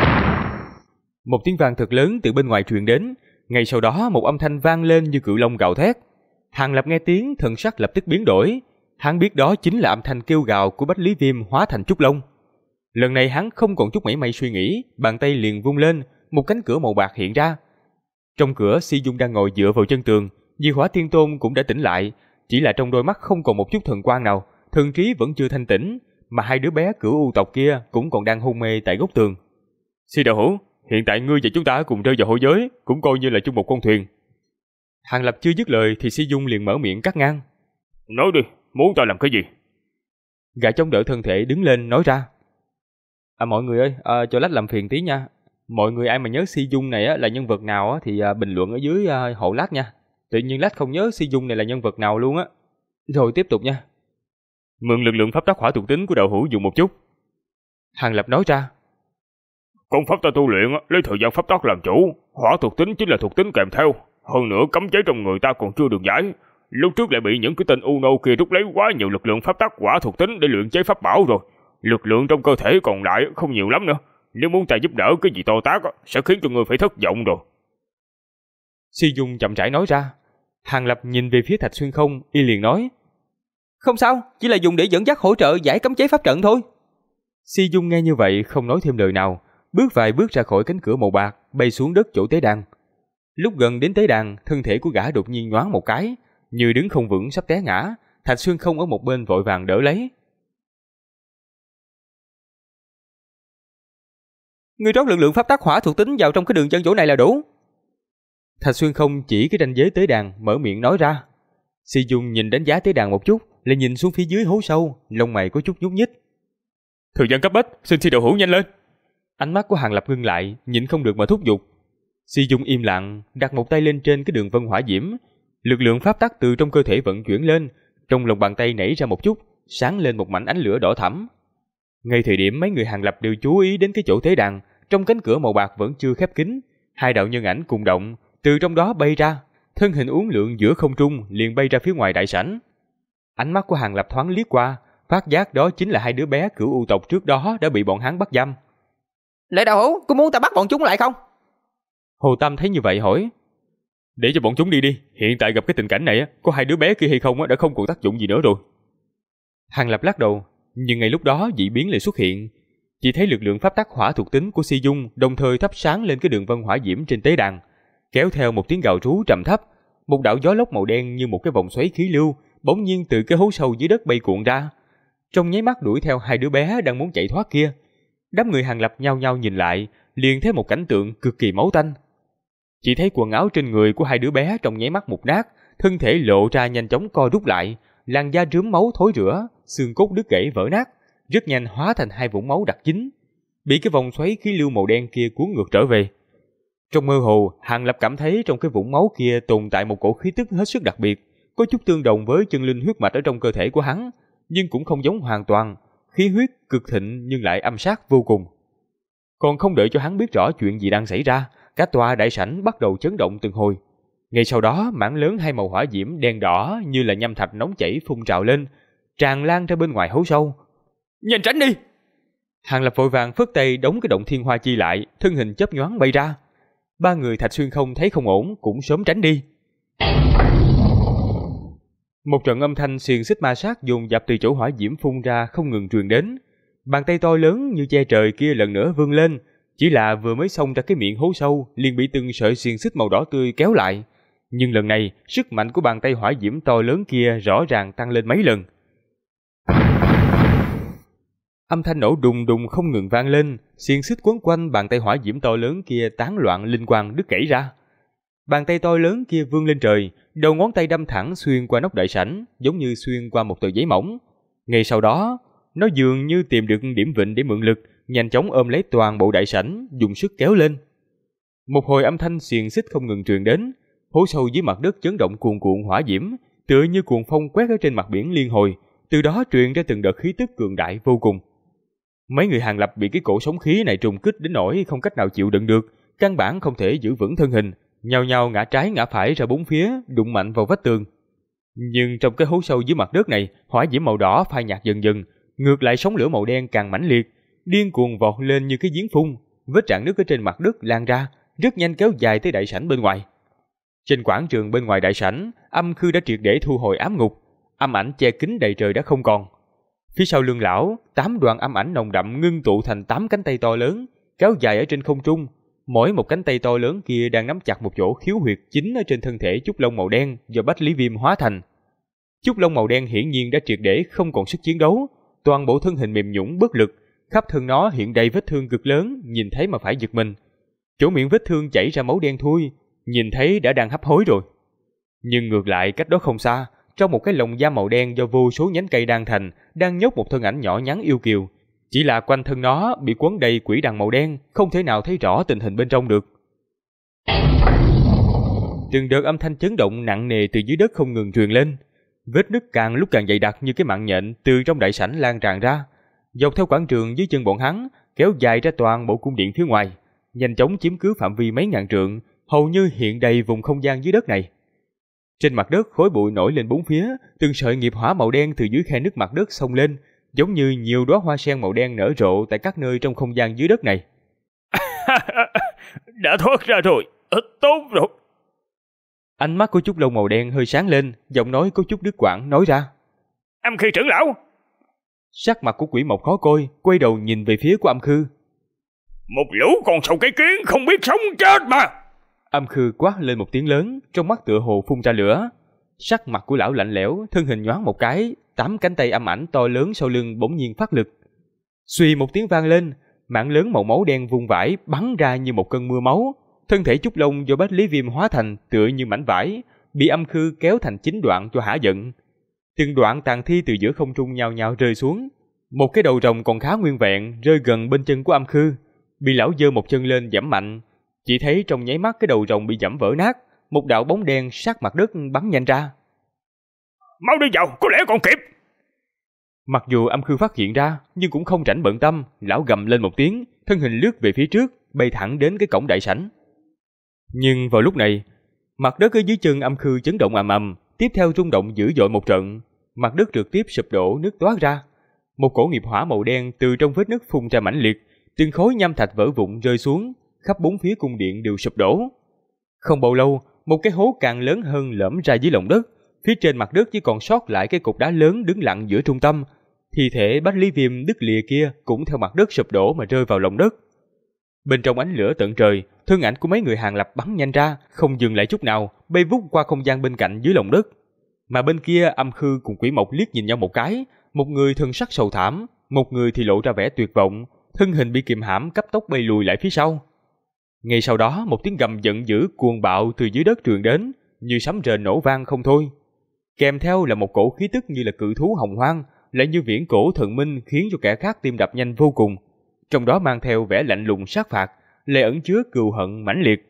Một tiếng vang thật lớn từ bên ngoài truyền đến, ngay sau đó một âm thanh vang lên như cự long gào thét. Hàng Lập nghe tiếng, thần sắc lập tức biến đổi. Hắn biết đó chính là âm thanh kêu gào của Bách Lý Viêm hóa thành trúc long. Lần này hắn không còn chút mảy may suy nghĩ, bàn tay liền vung lên, một cánh cửa màu bạc hiện ra. Trong cửa, Si Dung đang ngồi dựa vào chân tường, Diệt Hỏa Thiên Tôn cũng đã tỉnh lại, chỉ là trong đôi mắt không còn một chút thần quang nào, thần trí vẫn chưa thanh tĩnh, mà hai đứa bé Cửu U tộc kia cũng còn đang hôn mê tại góc tường. Si đạo hữu, hiện tại ngươi và chúng ta cùng rơi vào hôi giới, cũng coi như là chung một con thuyền. Hàng Lập chưa dứt lời thì Si Dung liền mở miệng cắt ngang. Nói đi, muốn ta làm cái gì? Gã chống đỡ thân thể đứng lên nói ra. Mọi người ơi, cho lách làm phiền tí nha. Mọi người ai mà nhớ Si Dung này là nhân vật nào thì bình luận ở dưới hộ lách nha. Tự nhiên lách không nhớ Si Dung này là nhân vật nào luôn á. Rồi tiếp tục nha. Mượn lực lượng pháp tắc hỏa thuộc tính của đạo hữu dùng một chút. Hàng Lập nói ra. Công pháp ta tu luyện lấy thời gian pháp tắc làm chủ, hỏa thuộc tính chính là thuộc tính kèm theo. Hơn nữa cấm chế trong người ta còn chưa được giải. Lúc trước lại bị những cái tên Uno kia rút lấy quá nhiều lực lượng pháp tắc hỏa thuộc tính để luyện chế pháp bảo rồi. Lực lượng trong cơ thể còn lại không nhiều lắm nữa. Nếu muốn ta giúp đỡ cái gì to tát sẽ khiến cho người phải thất vọng rồi. Si Dung chậm rãi nói ra. Hàng Lập nhìn về phía Thạch Xuyên Không, y liền nói. Không sao, chỉ là dùng để dẫn dắt hỗ trợ giải cấm chế pháp trận thôi. Si Dung nghe như vậy không nói thêm lời nào, bước vài bước ra khỏi cánh cửa màu bạc, bay xuống đất chỗ tế đàn. Lúc gần đến tế đàn, thân thể của gã đột nhiên nhoáng một cái, như đứng không vững sắp té ngã. Thạch Xuyên Không ở một bên vội vàng đỡ lấy. Ngươi rót lực lượng pháp tắc hỏa thuộc tính vào trong cái đường chân chỗ này là đủ. Thạch Xuyên Không chỉ cái ranh giới tế đàn, mở miệng nói ra. Si Dung nhìn đánh giá tế đàn một chút, lại nhìn xuống phía dưới hố sâu, lông mày có chút nhúc nhích. Thời gian cấp bách, xin Si đạo hữu nhanh lên. Ánh mắt của Hàng Lập ngưng lại, nhịn không được mà thúc giục. Si Dung im lặng, đặt một tay lên trên cái đường vân hỏa diễm, lực lượng pháp tắc từ trong cơ thể vận chuyển lên, trong lòng bàn tay nảy ra một chút, sáng lên một mảnh ánh lửa đỏ thẫm. Ngay thời điểm mấy người Hàng Lập đều chú ý đến cái chỗ tế đàn, trong cánh cửa màu bạc vẫn chưa khép kín, hai đạo nhân ảnh cùng động, từ trong đó bay ra, thân hình uốn lượn giữa không trung liền bay ra phía ngoài đại sảnh. Ánh mắt của Hàng Lập thoáng liếc qua, phát giác đó chính là hai đứa bé Cửu U tộc trước đó đã bị bọn hắn bắt giam. Lệ đạo hữu, có muốn ta bắt bọn chúng lại không? Hồ Tam thấy như vậy hỏi. Để cho bọn chúng đi đi, hiện tại gặp cái tình cảnh này có hai đứa bé kia hay không đã không còn tác dụng gì nữa rồi. Hàng Lập lắc đầu, nhưng ngay lúc đó dị biến lại xuất hiện. Chỉ thấy lực lượng pháp tắc hỏa thuộc tính của Si Dung đồng thời thắp sáng lên cái đường vân hỏa diễm trên tế đàn, kéo theo một tiếng gào rú trầm thấp, một đạo gió lốc màu đen như một cái vòng xoáy khí lưu bỗng nhiên từ cái hố sâu dưới đất bay cuộn ra, trong nháy mắt đuổi theo hai đứa bé đang muốn chạy thoát kia. Đám người Hàng Lập nhao nhao nhìn lại, liền thấy một cảnh tượng cực kỳ máu tanh. Chỉ thấy quần áo trên người của hai đứa bé trong nháy mắt mục nát, thân thể lộ ra nhanh chóng co rút lại, làn da rướm máu thối rữa, xương cốt đứt gãy vỡ nát, rất nhanh hóa thành hai vũng máu đặc dính, bị cái vòng xoáy khí lưu màu đen kia cuốn ngược trở về. Trong mơ hồ, Hàng Lập cảm thấy trong cái vũng máu kia tồn tại một cổ khí tức hết sức đặc biệt, có chút tương đồng với chân linh huyết mạch ở trong cơ thể của hắn, nhưng cũng không giống hoàn toàn, khí huyết cực thịnh nhưng lại âm sát vô cùng. Còn không đợi cho hắn biết rõ chuyện gì đang xảy ra, cả tòa đại sảnh bắt đầu chấn động từng hồi. Ngay sau đó, mảng lớn hai màu hỏa diễm đen đỏ như là nham thạch nóng chảy phun trào lên, tràn lan ra bên ngoài hố sâu. Nhanh tránh đi! Hàng Lập vội vàng phất tay đóng cái động thiên hoa chi lại, thân hình chớp nhoáng bay ra. Ba người Thạch Xuyên Không thấy không ổn, cũng sớm tránh đi. Một trận âm thanh xiềng xích ma sát dồn dập từ chỗ hỏa diễm phun ra không ngừng truyền đến. Bàn tay to lớn như che trời kia lần nữa vươn lên, chỉ là vừa mới xông ra cái miệng hố sâu liền bị từng sợi xiềng xích màu đỏ tươi kéo lại. Nhưng lần này, sức mạnh của bàn tay hỏa diễm to lớn kia rõ ràng tăng lên mấy lần. Âm thanh nổ đùng đùng không ngừng vang lên, xiềng xích quấn quanh bàn tay hỏa diễm to lớn kia tán loạn linh quang đứt gãy ra. Bàn tay to lớn kia vươn lên trời, đầu ngón tay đâm thẳng xuyên qua nóc đại sảnh, giống như xuyên qua một tờ giấy mỏng. Ngay sau đó, nó dường như tìm được điểm vịn để mượn lực, nhanh chóng ôm lấy toàn bộ đại sảnh, dùng sức kéo lên. Một hồi âm thanh xiềng xích không ngừng truyền đến, hố sâu dưới mặt đất chấn động cuồn cuộn hỏa diễm, tựa như cuồng phong quét ở trên mặt biển liên hồi, từ đó truyền ra từng đợt khí tức cường đại vô cùng. Mấy người Hàng Lập bị cái cổ sống khí này trùng kích đến nỗi không cách nào chịu đựng được, căn bản không thể giữ vững thân hình, nhao nhao ngã trái ngã phải ra bốn phía, đụng mạnh vào vách tường. Nhưng trong cái hố sâu dưới mặt đất này, hỏa diễm màu đỏ phai nhạt dần dần, ngược lại sóng lửa màu đen càng mãnh liệt, điên cuồng vọt lên như cái giếng phun, vết rạn nứt ở trên mặt đất lan ra, rất nhanh kéo dài tới đại sảnh bên ngoài. Trên quảng trường bên ngoài đại sảnh, âm khư đã triệt để thu hồi ám ngục, âm ảnh che kín đầy trời đã không còn. Phía sau lưng lão, 8 đoàn âm ảnh nồng đậm ngưng tụ thành 8 cánh tay to lớn, kéo dài ở trên không trung. Mỗi một cánh tay to lớn kia đang nắm chặt một chỗ khiếu huyệt chính ở trên thân thể Trúc Long màu đen do Bách Lý Viêm hóa thành. Trúc Long màu đen hiển nhiên đã triệt để không còn sức chiến đấu, toàn bộ thân hình mềm nhũn bất lực, khắp thân nó hiện đầy vết thương cực lớn, nhìn thấy mà phải giật mình. Chỗ miệng vết thương chảy ra máu đen thui, nhìn thấy đã đang hấp hối rồi. Nhưng ngược lại cách đó không xa, trong một cái lồng da màu đen do vô số nhánh cây đan thành, đang nhốt một thân ảnh nhỏ nhắn yêu kiều. Chỉ là quanh thân nó bị quấn đầy quỷ đằng màu đen, không thể nào thấy rõ tình hình bên trong được. Từng đợt âm thanh chấn động nặng nề từ dưới đất không ngừng truyền lên. Vết nứt càng lúc càng dày đặc như cái mạng nhện từ trong đại sảnh lan tràn ra, dọc theo quảng trường dưới chân bọn hắn, kéo dài ra toàn bộ cung điện phía ngoài, nhanh chóng chiếm cứ phạm vi mấy ngàn trượng, hầu như hiện đầy vùng không gian dưới đất này. Trên mặt đất khói bụi nổi lên bốn phía, từng sợi nghiệp hỏa màu đen từ dưới khe nứt mặt đất xông lên, giống như nhiều đóa hoa sen màu đen nở rộ tại các nơi trong không gian dưới đất này. Đã thoát ra rồi, tốt rồi. Ánh mắt của Trúc Long màu đen hơi sáng lên, giọng nói có chút đứt quãng nói ra. Âm Khư trưởng lão. Sắc mặt của Quỷ Mộc khó coi, quay đầu nhìn về phía của Âm Khư. Một lũ con sâu cái kiến không biết sống chết mà. Âm Khư quát lên một tiếng lớn, trong mắt tựa hồ phun ra lửa. Sắc mặt của lão lạnh lẽo, thân hình nhoáng một cái, 8 cánh tay âm ảnh to lớn sau lưng bỗng nhiên phát lực. Xuy một tiếng vang lên, mảng lớn màu máu đen vung vãi bắn ra như một cơn mưa máu. Thân thể Trúc Long do Bách Lý Viêm hóa thành tựa như mảnh vải, bị Âm Khư kéo thành 9 đoạn cho hả giận. Từng đoạn tàn thi từ giữa không trung nhao nhao rơi xuống. Một cái đầu rồng còn khá nguyên vẹn rơi gần bên chân của Âm Khư, bị lão giơ một chân lên giẫm mạnh. Chỉ thấy trong nháy mắt cái đầu rồng bị giẫm vỡ nát, một đạo bóng đen sát mặt đất bắn nhanh ra. Mau đi vào, có lẽ còn kịp. Mặc dù Âm Khư phát hiện ra, nhưng cũng không rảnh bận tâm, lão gầm lên một tiếng, thân hình lướt về phía trước, bay thẳng đến cái cổng đại sảnh. Nhưng vào lúc này, mặt đất ở dưới chân Âm Khư chấn động ầm ầm, tiếp theo rung động dữ dội một trận, mặt đất trực tiếp sụp đổ nứt toát ra. Một cổ nghiệp hỏa màu đen từ trong vết nứt phun ra mãnh liệt, từng khối nham thạch vỡ vụn rơi xuống, khắp bốn phía cung điện đều sụp đổ. Không bao lâu, một cái hố càng lớn hơn lõm ra dưới lòng đất, phía trên mặt đất chỉ còn sót lại cái cục đá lớn đứng lặng giữa trung tâm. Thi thể Bách Lý Viêm đứt lìa kia cũng theo mặt đất sụp đổ mà rơi vào lòng đất. Bên trong ánh lửa tận trời, thân ảnh của mấy người Hàng Lập bắn nhanh ra, không dừng lại chút nào, bay vút qua không gian bên cạnh dưới lòng đất. Mà bên kia Âm Khư cùng Quỷ Mộc liếc nhìn nhau một cái, một người thân sắc sầu thảm, một người thì lộ ra vẻ tuyệt vọng, thân hình bị kìm hãm cấp tốc bay lùi lại phía sau. Ngay sau đó, một tiếng gầm giận dữ cuồng bạo từ dưới đất truyền đến, như sấm rền nổ vang không thôi. Kèm theo là một cổ khí tức như là cự thú hồng hoang, lại như viễn cổ thần minh, khiến cho kẻ khác tim đập nhanh vô cùng. Trong đó mang theo vẻ lạnh lùng sát phạt, lại ẩn chứa cừu hận mãnh liệt.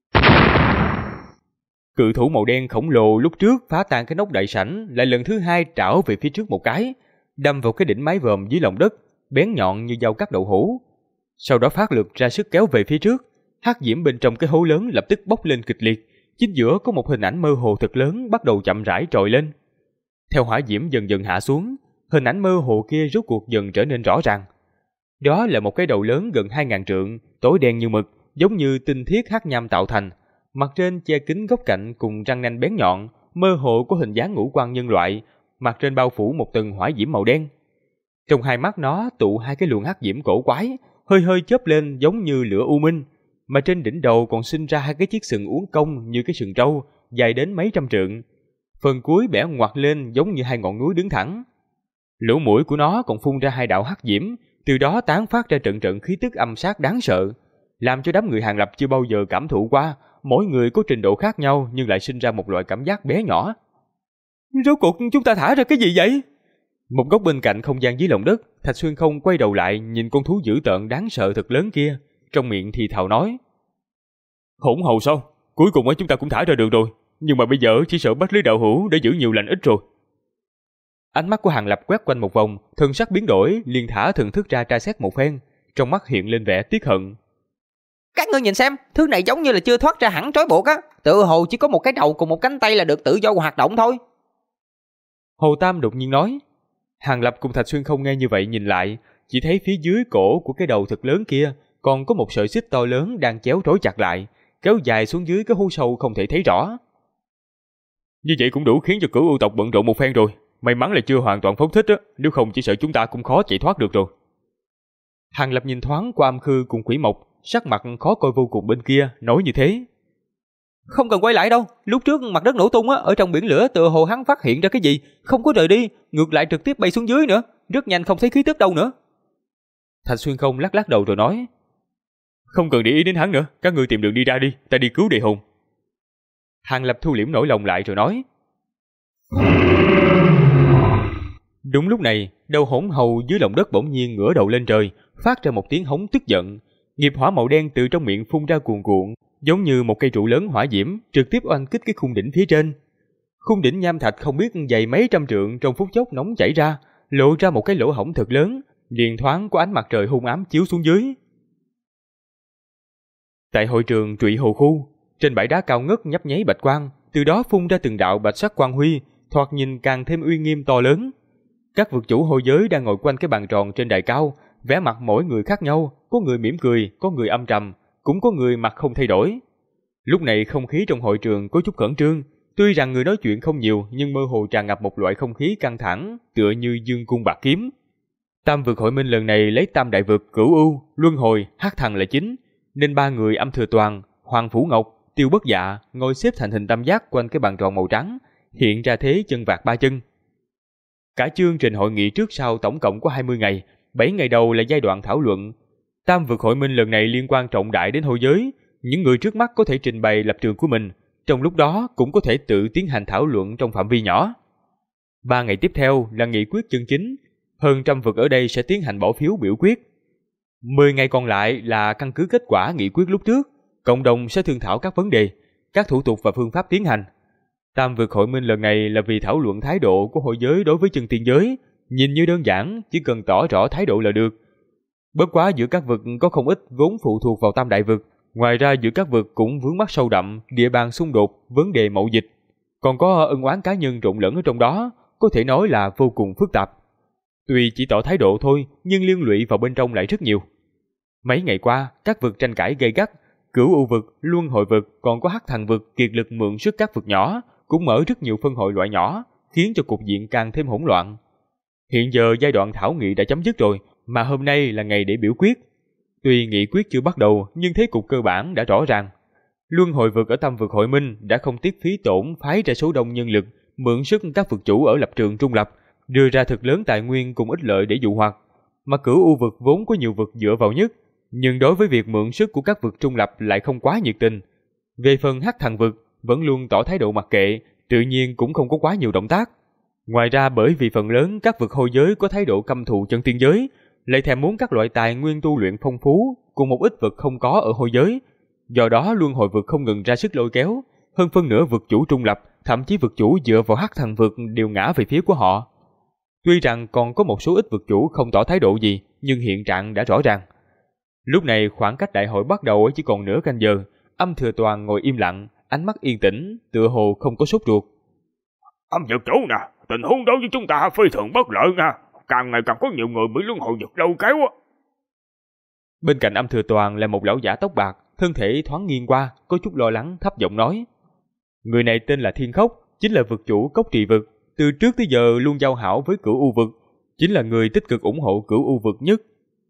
Cự thủ màu đen khổng lồ lúc trước phá tan cái nóc đại sảnh, lại lần thứ hai trảo về phía trước một cái, đâm vào cái đỉnh mái vòm dưới lòng đất, bén nhọn như dao cắt đậu hũ. Sau đó phát lực ra sức kéo về phía trước, hắc diễm bên trong cái hố lớn lập tức bốc lên kịch liệt, chính giữa có một hình ảnh mơ hồ thật lớn bắt đầu chậm rãi trồi lên. Theo hỏa diễm dần dần hạ xuống, hình ảnh mơ hồ kia rốt cuộc dần trở nên rõ ràng. Đó là một cái đầu lớn gần 2000 trượng, tối đen như mực, giống như tinh thiết hắc nham tạo thành, mặt trên che kín góc cạnh cùng răng nanh bén nhọn, mơ hồ có hình dáng ngũ quan nhân loại, mặt trên bao phủ một tầng hỏa diễm màu đen. Trong hai mắt nó tụ hai cái luồng hắc diễm cổ quái, hơi hơi chớp lên giống như lửa u minh, mà trên đỉnh đầu còn sinh ra hai cái chiếc sừng uốn cong như cái sừng trâu, dài đến mấy trăm trượng. Phần cuối bẻ ngoặt lên giống như hai ngọn núi đứng thẳng. Lỗ mũi của nó còn phun ra hai đạo hắc diễm, từ đó tán phát ra trận trận khí tức âm sát đáng sợ, làm cho đám người Hàng Lập chưa bao giờ cảm thụ qua. Mỗi người có trình độ khác nhau nhưng lại sinh ra một loại cảm giác bé nhỏ. Rốt cuộc chúng ta thả ra cái gì vậy? Một góc bên cạnh không gian dưới lòng đất, Thạch Xuyên không quay đầu lại nhìn con thú dữ tợn đáng sợ thật lớn kia, trong miệng thì thào nói: Hỗn hầu sao? Cuối cùng chúng ta cũng thả ra được rồi, nhưng mà bây giờ chỉ sợ Bách Lý đạo hữu đã giữ nhiều lành ít rồi. Ánh mắt của Hàng Lập quét quanh một vòng, thần sắc biến đổi, liền thả thần thức ra tra xét một phen, trong mắt hiện lên vẻ tiếc hận. Các ngươi nhìn xem, thứ này giống như là chưa thoát ra hẳn trói buộc á, tự hồ chỉ có một cái đầu cùng một cánh tay là được tự do hoạt động thôi. Hồ Tam đột nhiên nói. Hàng Lập cùng Thạch Xuyên không nghe như vậy nhìn lại, chỉ thấy phía dưới cổ của cái đầu thật lớn kia còn có một sợi xích to lớn đang chéo trói chặt lại, kéo dài xuống dưới cái hố sâu không thể thấy rõ. Như vậy cũng đủ khiến cho Cửu U tộc bận rộn một phen rồi. May mắn là chưa hoàn toàn phóng thích á, nếu không chỉ sợ chúng ta cũng khó chạy thoát được rồi. Hàng Lập nhìn thoáng qua Âm Khư cùng Quỷ Mộc, sắc mặt khó coi vô cùng bên kia, nói như thế. Không cần quay lại đâu, lúc trước mặt đất nổ tung á, ở trong biển lửa tựa hồ hắn phát hiện ra cái gì, không có rời đi, ngược lại trực tiếp bay xuống dưới nữa, rất nhanh không thấy khí tức đâu nữa. Thạch Xuyên Không lắc lắc đầu rồi nói. Không cần để ý đến hắn nữa, các ngươi tìm đường đi ra đi, ta đi cứu Địa Hồn. Hàng Lập thu liễm nỗi lòng lại rồi nói. Đúng lúc này, đầu hỗn hầu dưới lòng đất bỗng nhiên ngửa đầu lên trời, phát ra một tiếng hống tức giận. Nghiệp hỏa màu đen từ trong miệng phun ra cuồn cuộn, giống như một cây trụ lớn hỏa diễm, trực tiếp oanh kích cái khung đỉnh phía trên. Khung đỉnh nham thạch không biết dày mấy trăm trượng trong phút chốc nóng chảy ra, lộ ra một cái lỗ hổng thật lớn, liền thoáng có ánh mặt trời hung ám chiếu xuống dưới. Tại hội trường Trụy Hồ Khu, trên bãi đá cao ngất nhấp nháy bạch quang, từ đó phun ra từng đạo bạch sắc quang huy, thoạt nhìn càng thêm uy nghiêm to lớn. Các vực chủ hôi giới đang ngồi quanh cái bàn tròn trên đài cao, vẻ mặt mỗi người khác nhau, có người mỉm cười, có người âm trầm, cũng có người mặt không thay đổi. Lúc này không khí trong hội trường có chút khẩn trương, tuy rằng người nói chuyện không nhiều nhưng mơ hồ tràn ngập một loại không khí căng thẳng, tựa như dương cung bạc kiếm. Tam vực hội minh lần này lấy Tam đại vực, Cửu U, Luân Hồi, Hắc Thần là chính, nên ba người Âm Thừa Toàn, Hoàng Phủ Ngọc, Tiêu Bất Dạ ngồi xếp thành hình tam giác quanh cái bàn tròn màu trắng, hiện ra thế chân vạc ba chân. Cả chương trình hội nghị trước sau tổng cộng có 20 ngày, 7 ngày đầu là giai đoạn thảo luận. Tam vực hội minh lần này liên quan trọng đại đến hôi giới, những người trước mắt có thể trình bày lập trường của mình, trong lúc đó cũng có thể tự tiến hành thảo luận trong phạm vi nhỏ. 3 ngày tiếp theo là nghị quyết chân chính, hơn trăm vực ở đây sẽ tiến hành bỏ phiếu biểu quyết. 10 ngày còn lại là căn cứ kết quả nghị quyết lúc trước, cộng đồng sẽ thương thảo các vấn đề, các thủ tục và phương pháp tiến hành. Tam vực hội minh lần này là vì thảo luận thái độ của hội giới đối với chân tiên giới, nhìn như đơn giản, chỉ cần tỏ rõ thái độ là được. Bất quá giữa các vực có không ít vốn phụ thuộc vào Tam đại vực, ngoài ra giữa các vực cũng vướng mắc sâu đậm, địa bàn xung đột, vấn đề mậu dịch, còn có ân oán cá nhân trộn lẫn ở trong đó, có thể nói là vô cùng phức tạp. Tuy chỉ tỏ thái độ thôi, nhưng liên lụy vào bên trong lại rất nhiều. Mấy ngày qua, các vực tranh cãi gay gắt, Cửu U vực, Luân Hồi vực, còn có Hắc Thần vực kiệt lực mượn sức các vực nhỏ, cũng mở rất nhiều phân hội loại nhỏ, khiến cho cục diện càng thêm hỗn loạn. Hiện giờ giai đoạn thảo nghị đã chấm dứt rồi, mà hôm nay là ngày để biểu quyết. Tuy nghị quyết chưa bắt đầu, nhưng thế cục cơ bản đã rõ ràng. Luân Hồi vực ở Tam vực hội minh đã không tiếc phí tổn phái ra số đông nhân lực, mượn sức các vực chủ ở lập trường trung lập, đưa ra thực lớn tài nguyên cùng ích lợi để dụ hoặc. Mà Cửu U vực vốn có nhiều vực dựa vào nhất, nhưng đối với việc mượn sức của các vực trung lập lại không quá nhiệt tình. Về phần Hắc Thần vực, vẫn luôn tỏ thái độ mặc kệ, tự nhiên cũng không có quá nhiều động tác. Ngoài ra bởi vì phần lớn các vực hôi giới có thái độ căm thù chân tiên giới, lại thèm muốn các loại tài nguyên tu luyện phong phú, cùng một ít vực không có ở hôi giới. Do đó Luân Hồi vực không ngừng ra sức lôi kéo, hơn phân nửa vực chủ trung lập, thậm chí vực chủ dựa vào Hắc Thần vực đều ngã về phía của họ. Tuy rằng còn có một số ít vực chủ không tỏ thái độ gì, nhưng hiện trạng đã rõ ràng. Lúc này khoảng cách đại hội bắt đầu chỉ còn nửa canh giờ, Âm Thừa Toàn ngồi im lặng, ánh mắt yên tĩnh, tựa hồ không có sốt ruột. Âm vực chủ nè, tình huống đối với chúng ta phi thường bất lợi nha, càng ngày càng có nhiều người bị luân hồi vực lâu kéo á. Bên cạnh Âm Thừa Toàn là một lão giả tóc bạc, thân thể thoáng nghiêng qua, có chút lo lắng thấp giọng nói. Người này tên là Thiên Khốc, chính là vực chủ Cốc Trì vực, từ trước tới giờ luôn giao hảo với Cửu U vực, chính là người tích cực ủng hộ Cửu U vực nhất.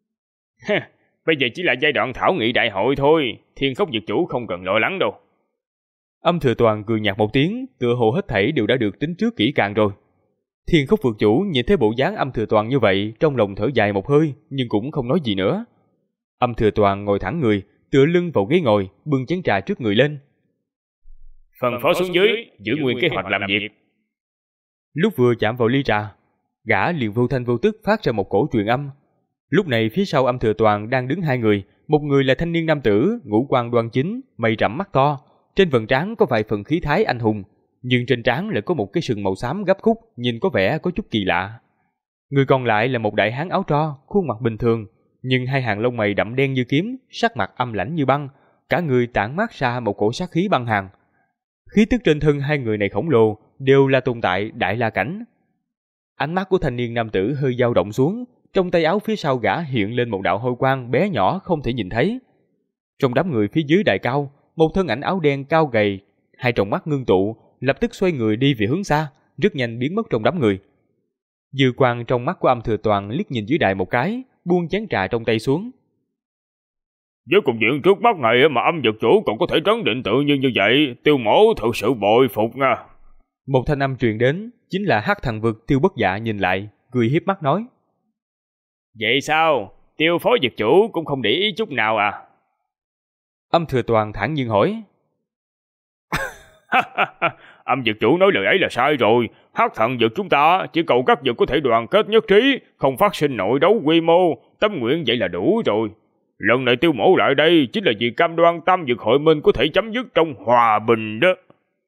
Bây giờ chỉ là giai đoạn thảo nghị đại hội thôi, Thiên Khốc vực chủ không cần lo lắng đâu. Âm Thừa Toàn cười nhạt một tiếng, tựa hồ hết thảy đều đã được tính trước kỹ càng rồi. Thiên Khốc vực chủ nhìn thấy bộ dáng Âm Thừa Toàn như vậy, trong lòng thở dài một hơi, nhưng cũng không nói gì nữa. Âm Thừa Toàn ngồi thẳng người, tựa lưng vào ghế ngồi, bưng chén trà trước người lên. Phân phó xuống dưới, giữ nguyên kế hoạch làm việc. Lúc vừa chạm vào ly trà, gã liền vô thanh vô tức phát ra một cổ truyền âm. Lúc này phía sau Âm Thừa Toàn đang đứng hai người, một người là thanh niên nam tử, ngũ quan đoan chính, mày rậm mắt to, trên vầng trán có vài phần khí thái anh hùng, nhưng trên trán lại có một cái sừng màu xám gấp khúc, nhìn có vẻ có chút kỳ lạ. Người còn lại là một đại hán áo tro, khuôn mặt bình thường, nhưng hai hàng lông mày đậm đen như kiếm, sắc mặt âm lãnh như băng, cả người tản mát ra một cổ sát khí băng hàn. Khí tức trên thân hai người này khổng lồ, đều là tồn tại đại la cảnh. Ánh mắt của thanh niên nam tử hơi dao động xuống, Trong tay áo phía sau gã hiện lên một đạo hôi quang bé nhỏ không thể nhìn thấy. Trong đám người phía dưới đài cao, một thân ảnh áo đen cao gầy, hai tròng mắt ngưng tụ, lập tức xoay người đi về hướng xa, rất nhanh biến mất trong đám người. Dư quang trong mắt của Âm Thừa Toàn liếc nhìn dưới đài một cái, buông chén trà trong tay xuống. Với cục diện trước mắt này mà Âm Dực Chủ còn có thể trấn định tự nhiên như vậy, Tiêu Mỗ thật sự bội phục nha. Một thanh âm truyền đến, chính là Hắc Thần Vực Tiêu Bất Dạ nhìn lại, cười hiếp mắt nói. Vậy sao? Tiêu Phó Dực Chủ cũng không để ý chút nào à? Âm Thừa Toàn thản nhiên hỏi. Âm Dực Chủ nói lời ấy là sai rồi. Hắc Thần Vực chúng ta chỉ cầu các vực có thể đoàn kết nhất trí, không phát sinh nội đấu quy mô, tâm nguyện vậy là đủ rồi. Lần này Tiêu Mỗ lại đây chính là vì cam đoan tam vực hội minh có thể chấm dứt trong hòa bình đó.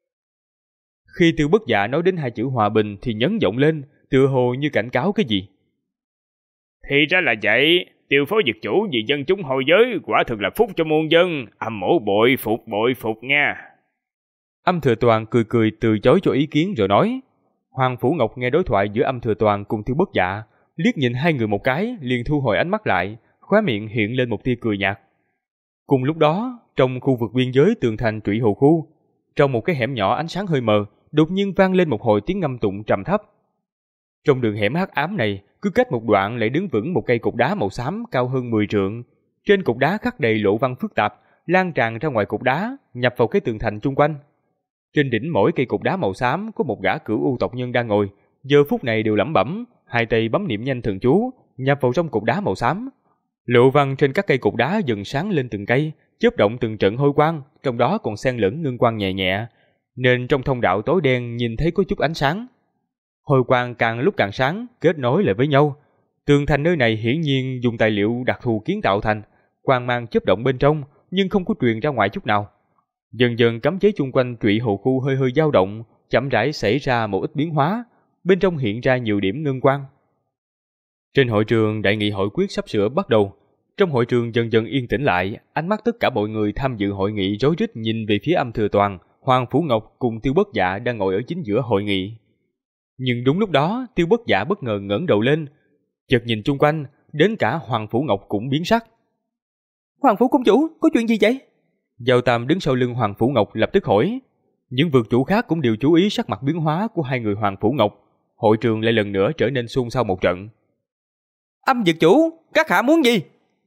Khi Tiêu Bất Dạ nói đến hai chữ hòa bình thì nhấn giọng lên, tựa hồ như cảnh cáo cái gì. Thì ra là vậy, Tiêu Phó Dực Chủ vì dân chúng hồi giới quả thực là phúc cho muôn dân, Âm Mỗ bội phục nha. Âm Thừa Toàn cười cười từ chối cho ý kiến rồi nói. Hoàng Phủ Ngọc nghe đối thoại giữa Âm Thừa Toàn cùng Tiêu Bất Dạ, liếc nhìn hai người một cái, liền thu hồi ánh mắt lại, khóe miệng hiện lên một tia cười nhạt. Cùng lúc đó, trong khu vực biên giới tường thành Trụy Hồ Khu, trong một cái hẻm nhỏ ánh sáng hơi mờ, đột nhiên vang lên một hồi tiếng ngâm tụng trầm thấp. Trong đường hẻm hắc ám này, cứ cách một đoạn lại đứng vững một cây cột đá màu xám cao hơn 10 trượng. Trên cột đá khắc đầy lộ văn phức tạp, lan tràn ra ngoài cột đá, nhập vào cái tường thành chung quanh. Trên đỉnh mỗi cây cột đá màu xám có một gã cửu u tộc nhân đang ngồi, giờ phút này đều lẩm bẩm, hai tay bấm niệm nhanh thần chú, nhập vào trong cột đá màu xám. Lộ văn trên các cây cột đá dần sáng lên từng cây, chớp động từng trận hôi quang, trong đó còn xen lẫn ngân quang nhẹ nhẹ, nên trong thông đạo tối đen nhìn thấy có chút ánh sáng. Hôi quang càng lúc càng sáng, kết nối lại với nhau. Tường thành nơi này hiển nhiên dùng tài liệu đặc thù kiến tạo thành, quang mang chớp động bên trong nhưng không có truyền ra ngoài chút nào. Dần dần cấm chế chung quanh Trụy Hồ Khu hơi hơi dao động, chậm rãi xảy ra một ít biến hóa, bên trong hiện ra nhiều điểm ngân quang. Trên hội trường, đại nghị hội quyết sắp sửa bắt đầu. Trong hội trường dần dần yên tĩnh lại, ánh mắt tất cả mọi người tham dự hội nghị rối rít nhìn về phía Âm Thừa Toàn, Hoàng Phủ Ngọc cùng Tiêu Bất Dạ đang ngồi ở chính giữa hội nghị. Nhưng đúng lúc đó, Tiêu Bất Dạ bất ngờ ngẩng đầu lên, chợt nhìn chung quanh, đến cả Hoàng Phủ Ngọc cũng biến sắc. Hoàng Phủ Công Chủ, có chuyện gì vậy? Giao Tam đứng sau lưng Hoàng Phủ Ngọc lập tức hỏi. Những vực chủ khác cũng đều chú ý sắc mặt biến hóa của hai người Hoàng Phủ Ngọc. Hội trường lại lần nữa trở nên xôn xao một trận. Âm Dực Chủ, các hạ muốn gì?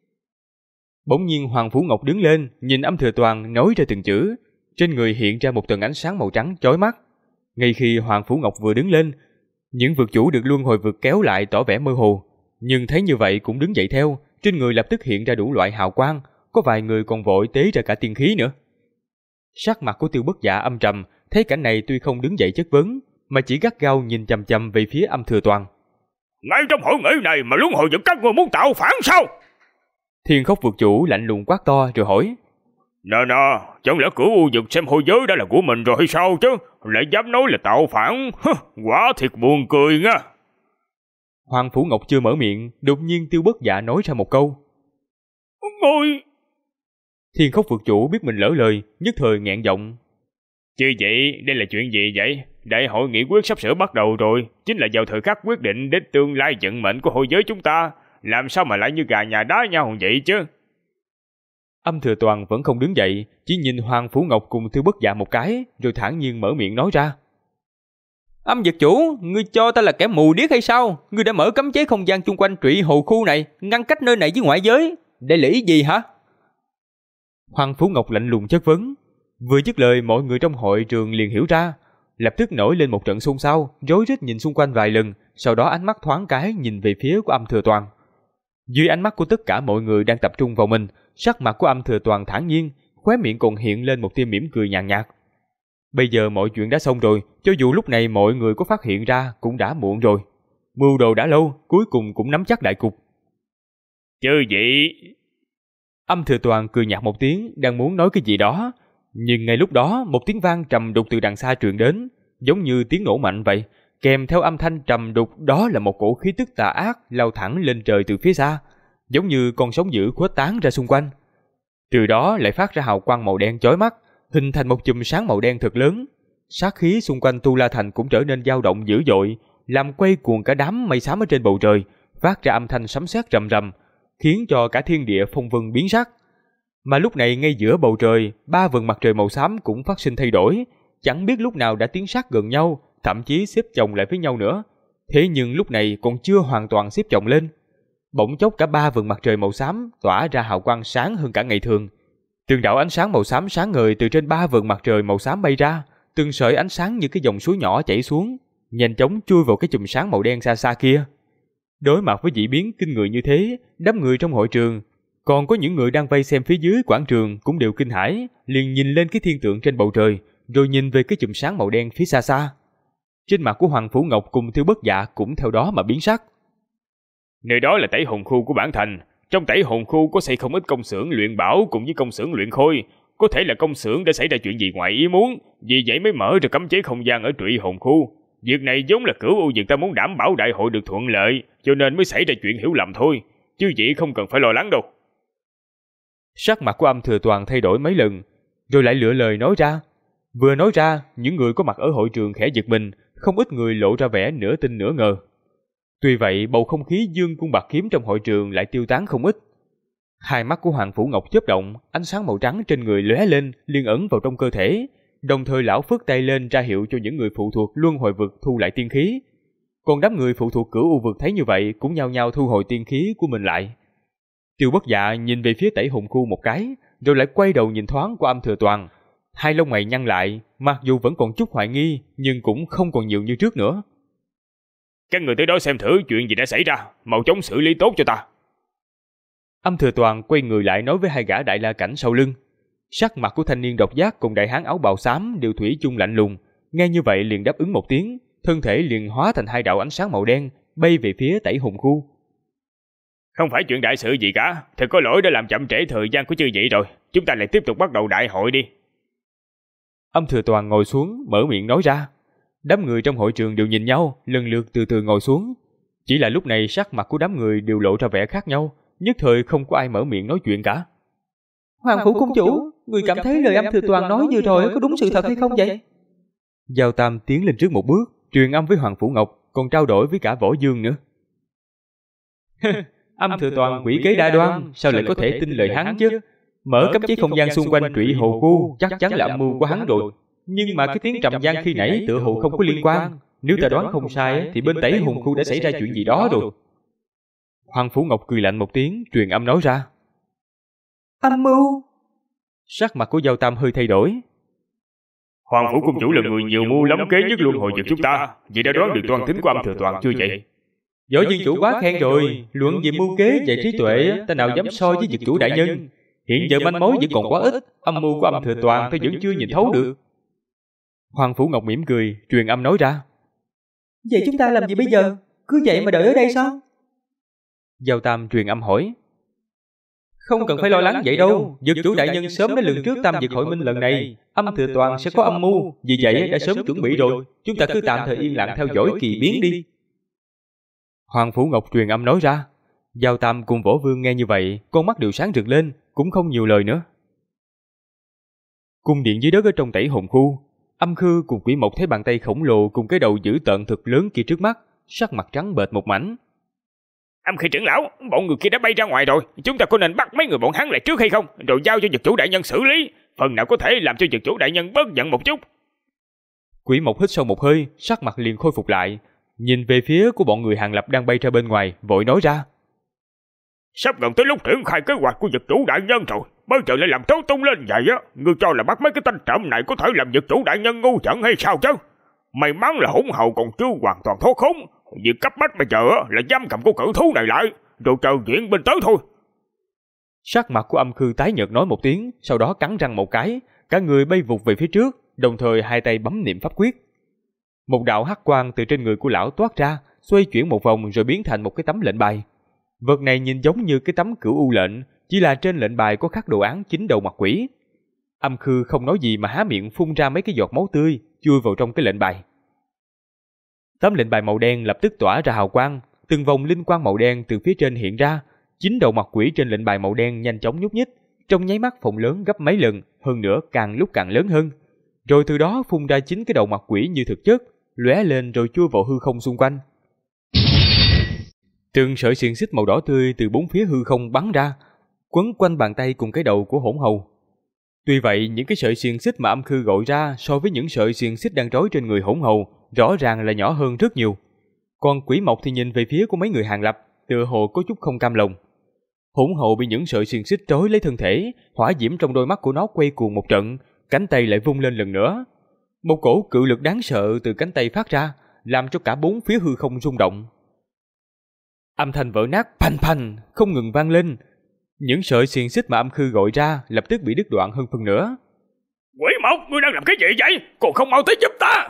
Bỗng nhiên Hoàng Phủ Ngọc đứng lên, nhìn Âm Thừa Toàn nói ra từng chữ, trên người hiện ra một tầng ánh sáng màu trắng chói mắt. Ngay khi Hoàng Phủ Ngọc vừa đứng lên, những vực chủ được luân hồi vực kéo lại tỏ vẻ mơ hồ, nhưng thấy như vậy cũng đứng dậy theo, trên người lập tức hiện ra đủ loại hào quang, có vài người còn vội tế ra cả tiên khí nữa. Sắc mặt của Tiêu Bất Dạ âm trầm, thấy cảnh này tuy không đứng dậy chất vấn, mà chỉ gắt gao nhìn chằm chằm về phía Âm Thừa Toàn. Ngay trong hội nghị này mà luân hồi vực các người muốn tạo phản sao? Thiên Khốc vực chủ lạnh lùng quát to rồi hỏi. Nè, chẳng lẽ cửu u vực xem hôi giới đã là của mình rồi hay sao chứ? Lại dám nói là tạo phản, quả thiệt buồn cười nha. Hoàng Phủ Ngọc chưa mở miệng, đột nhiên Tiêu Bất Dạ nói ra một câu. Ngôi... Thiên Khốc vực chủ biết mình lỡ lời, nhất thời nghẹn giọng. Chứ vậy, đây là chuyện gì vậy? Đại hội nghị quyết sắp sửa bắt đầu rồi, chính là vào thời khắc quyết định đến tương lai vận mệnh của hôi giới chúng ta. Làm sao mà lại như gà nhà đá nhau vậy chứ? Âm Thừa Toàn vẫn không đứng dậy, chỉ nhìn Hoàng Phủ Ngọc cùng Tiêu Bất Dạ một cái, rồi thản nhiên mở miệng nói ra. Âm Dực Chủ, ngươi cho ta là kẻ mù điếc hay sao? Ngươi đã mở cấm chế không gian chung quanh Trụy Hồ Khu này, ngăn cách nơi này với ngoại giới. Đây là ý gì hả? Hoàng Phủ Ngọc lạnh lùng chất vấn. Vừa dứt lời, mọi người trong hội trường liền hiểu ra, lập tức nổi lên một trận xôn xao, rối rít nhìn xung quanh vài lần, sau đó ánh mắt thoáng cái nhìn về phía của Âm Thừa Toàn. Dưới ánh mắt của tất cả mọi người đang tập trung vào mình, sắc mặt của Âm Thừa Toàn thản nhiên, khóe miệng còn hiện lên một tia mỉm cười nhàn nhạt. Bây giờ mọi chuyện đã xong rồi, cho dù lúc này mọi người có phát hiện ra cũng đã muộn rồi. Mưu đồ đã lâu, cuối cùng cũng nắm chắc đại cục. Chứ gì? Âm Thừa Toàn cười nhạt một tiếng, đang muốn nói cái gì đó, nhưng ngay lúc đó một tiếng vang trầm đục từ đằng xa truyền đến, giống như tiếng nổ mạnh vậy. Kèm theo âm thanh trầm đục đó là một cổ khí tức tà ác lao thẳng lên trời từ phía xa, giống như con sóng dữ khuếch tán ra xung quanh. Từ đó lại phát ra hào quang màu đen chói mắt, hình thành một chùm sáng màu đen thật lớn. Sát khí xung quanh Tu La Thành cũng trở nên dao động dữ dội, làm quay cuồng cả đám mây xám ở trên bầu trời, phát ra âm thanh sấm sét rầm rầm, khiến cho cả thiên địa phong vân biến sắc. Mà lúc này ngay giữa bầu trời, 3 vầng mặt trời màu xám cũng phát sinh thay đổi, chẳng biết lúc nào đã tiến sát gần nhau, thậm chí xếp chồng lại với nhau nữa. Thế nhưng lúc này còn chưa hoàn toàn xếp chồng lên. Bỗng chốc cả 3 vầng mặt trời màu xám tỏa ra hào quang sáng hơn cả ngày thường. Từng đạo ánh sáng màu xám sáng ngời từ trên 3 vầng mặt trời màu xám bay ra, từng sợi ánh sáng như cái dòng suối nhỏ chảy xuống, nhanh chóng chui vào cái chùm sáng màu đen xa xa kia. Đối mặt với dị biến kinh người như thế, đám người trong hội trường, còn có những người đang vây xem phía dưới quảng trường cũng đều kinh hãi, liền nhìn lên cái thiên tượng trên bầu trời, rồi nhìn về cái chùm sáng màu đen phía xa xa. Trên mặt của Hoàng Phủ Ngọc cùng Tiêu Bất Dạ cũng theo đó mà biến sắc. Nơi đó là Tẩy Hồn Khu của bản thành. Trong Tẩy Hồn Khu có xây không ít công xưởng luyện bảo cùng với công xưởng luyện khôi. Có thể là công xưởng đã xảy ra chuyện gì ngoài ý muốn, vì vậy mới mở ra cấm chế không gian ở Trụy Hồn Khu. Việc này vốn là cửu u việc ta muốn đảm bảo đại hội được thuận lợi, cho nên mới xảy ra chuyện hiểu lầm thôi. Chứ vậy không cần phải lo lắng đâu. Sắc mặt của Âm Thừa Toàn thay đổi mấy lần, rồi lại lựa lời nói ra. Vừa nói ra, những người có mặt ở hội trường khẽ giật mình, không ít người lộ ra vẻ nửa tin nửa ngờ. Tuy vậy, bầu không khí dương cung bạc kiếm trong hội trường lại tiêu tán không ít. Hai mắt của Hoàng Phủ Ngọc chớp động, ánh sáng màu trắng trên người lóe lên, liên ẩn vào trong cơ thể. Đồng thời lão phất tay lên ra hiệu cho những người phụ thuộc luân hồi vực thu lại tiên khí. Còn đám người phụ thuộc cửu u vực thấy như vậy cũng nhao nhao thu hồi tiên khí của mình lại. Tiêu Bất Dạ nhìn về phía Tẩy Hồn Khu một cái, rồi lại quay đầu nhìn thoáng qua Âm Thừa Toàn. Hai lông mày nhăn lại, mặc dù vẫn còn chút hoài nghi, nhưng cũng không còn nhiều như trước nữa. Các người tới đó xem thử chuyện gì đã xảy ra, mau chóng xử lý tốt cho ta. Âm Thừa Toàn quay người lại nói với hai gã đại la cảnh sau lưng. Sắc mặt của thanh niên độc giác cùng đại hán áo bào xám đều thủy chung lạnh lùng, nghe như vậy liền đáp ứng một tiếng, thân thể liền hóa thành hai đạo ánh sáng màu đen, bay về phía Tẩy Hồn Khu. Không phải chuyện đại sự gì cả, thật có lỗi đã làm chậm trễ thời gian của chư vị rồi, chúng ta lại tiếp tục bắt đầu đại hội đi. Âm Thừa Toàn ngồi xuống, mở miệng nói ra. Đám người trong hội trường đều nhìn nhau, lần lượt từ từ ngồi xuống. Chỉ là lúc này sắc mặt của đám người đều lộ ra vẻ khác nhau, nhất thời không có ai mở miệng nói chuyện cả. Hoàng Phủ Công Chủ, người cảm thấy lời Âm Thừa Toàn nói vừa rồi có đúng sự thật hay không vậy? Giao Tam tiến lên trước một bước, truyền âm với Hoàng Phủ Ngọc, còn trao đổi với cả Võ Dương nữa. Âm Thừa Toàn quỷ kế đa đoan, sao lại có thể tin lời hắn chứ? Mở cấm chế không gian xung quanh Trụy Hồ Khu chắc chắn là âm mưu của hắn rồi. Nhưng mà cái tiếng trầm gian khi nãy tựa hồ không có liên quan. Nếu ta đoán không sai thì bên Tẩy Hồn Khu đã xảy ra chuyện gì đó rồi. Hoàng Phủ Ngọc cười lạnh một tiếng, truyền âm nói ra. Âm mưu? Sắc mặt của Giao Tam hơi thay đổi. Hoàng Phủ Công Chủ là người nhiều mưu lắm kế nhất luân hồi vực chúng ta, vậy đã đoán được toan tính của Âm Thừa Toàn chưa vậy? Võ Dương Chủ quá khen rồi, luận về mưu kế và trí tuệ ta nào dám so với vực chủ đại nhân. Hiện giờ manh mối vẫn còn quá ít, âm mưu của Âm Thừa Toàn ta vẫn chưa nhìn thấu được. Hoàng Phủ Ngọc mỉm cười, truyền âm nói ra. Vậy chúng ta làm gì bây giờ? Cứ vậy mà đợi ở đây sao? Giao Tam truyền âm hỏi. Không cần phải lo lắng vậy đâu, vực chủ đại nhân sớm đã lường trước Tam Vực hội minh lần này, Âm Thừa Toàn sẽ có âm mưu, vì vậy đã sớm chuẩn bị rồi, chúng ta cứ tạm thời yên lặng theo dõi kỳ biến đi. Hoàng Phủ Ngọc truyền âm nói ra. Giao Tam cùng Võ Vương nghe như vậy, con mắt đều sáng rực lên, cũng không nhiều lời nữa. Cung điện dưới đất ở trong Tẩy Hồn Khu, Âm Khư cùng Quỷ Mộc thấy bàn tay khổng lồ cùng cái đầu dữ tợn thực lớn kia trước mắt, sắc mặt trắng bệch một mảnh. Âm Khư trưởng lão, bọn người kia đã bay ra ngoài rồi, chúng ta có nên bắt mấy người bọn hắn lại trước hay không, rồi giao cho vực chủ đại nhân xử lý, phần nào có thể làm cho vực chủ đại nhân bớt giận một chút. Quỷ Mộc hít sâu một hơi, sắc mặt liền khôi phục lại, nhìn về phía của bọn người Hàng Lập đang bay ra bên ngoài, vội nói ra. Sắp gần tới lúc triển khai kế hoạch của vực chủ đại nhân rồi, bây giờ lại làm tấu tung lên vậy á, ngươi cho là bắt mấy cái tên trộm này có thể làm vực chủ đại nhân ngu giận hay sao chứ? May mắn là hỗn hầu còn chưa hoàn toàn thoát khốn, việc cấp bách bây giờ là giam cầm của cự thú này lại, rồi chờ viện binh tới thôi. Sắc mặt của Âm Khư tái nhợt nói một tiếng, sau đó cắn răng một cái, cả người bay vụt về phía trước, đồng thời hai tay bấm niệm pháp quyết. Một đạo hắc quang từ trên người của lão toát ra, xoay chuyển một vòng rồi biến thành một cái tấm lệnh bài. Vật này nhìn giống như cái tấm cửu u lệnh, chỉ là trên lệnh bài có khắc đồ án 9 đầu mặt quỷ. Âm Khư không nói gì mà há miệng phun ra mấy cái giọt máu tươi, chui vào trong cái lệnh bài. Tấm lệnh bài màu đen lập tức tỏa ra hào quang, từng vòng linh quang màu đen từ phía trên hiện ra, 9 đầu mặt quỷ trên lệnh bài màu đen nhanh chóng nhúc nhích, trong nháy mắt phồng lớn gấp mấy lần, hơn nữa càng lúc càng lớn hơn. Rồi từ đó phun ra 9 cái đầu mặt quỷ như thực chất, lóe lên rồi chui vào hư không xung quanh. Từng sợi xiềng xích màu đỏ tươi từ bốn phía hư không bắn ra, quấn quanh bàn tay cùng cái đầu của hỗn hầu. Tuy vậy, những cái sợi xiềng xích mà âm khư gọi ra so với những sợi xiềng xích đang trói trên người hỗn hầu rõ ràng là nhỏ hơn rất nhiều. Còn Quỷ Mộc thì nhìn về phía của mấy người Hàng Lập, tựa hồ có chút không cam lòng. Hỗn hầu bị những sợi xiềng xích trói lấy thân thể, hỏa diễm trong đôi mắt của nó quay cuồng một trận, cánh tay lại vung lên lần nữa. Một cổ cự lực đáng sợ từ cánh tay phát ra, làm cho cả bốn phía hư không rung động. Âm thanh vỡ nát phanh phanh không ngừng vang lên. Những sợi xiềng xích mà âm khư gọi ra lập tức bị đứt đoạn hơn phần nữa. Quỷ Mộc, ngươi đang làm cái gì vậy? Còn không mau tới giúp ta!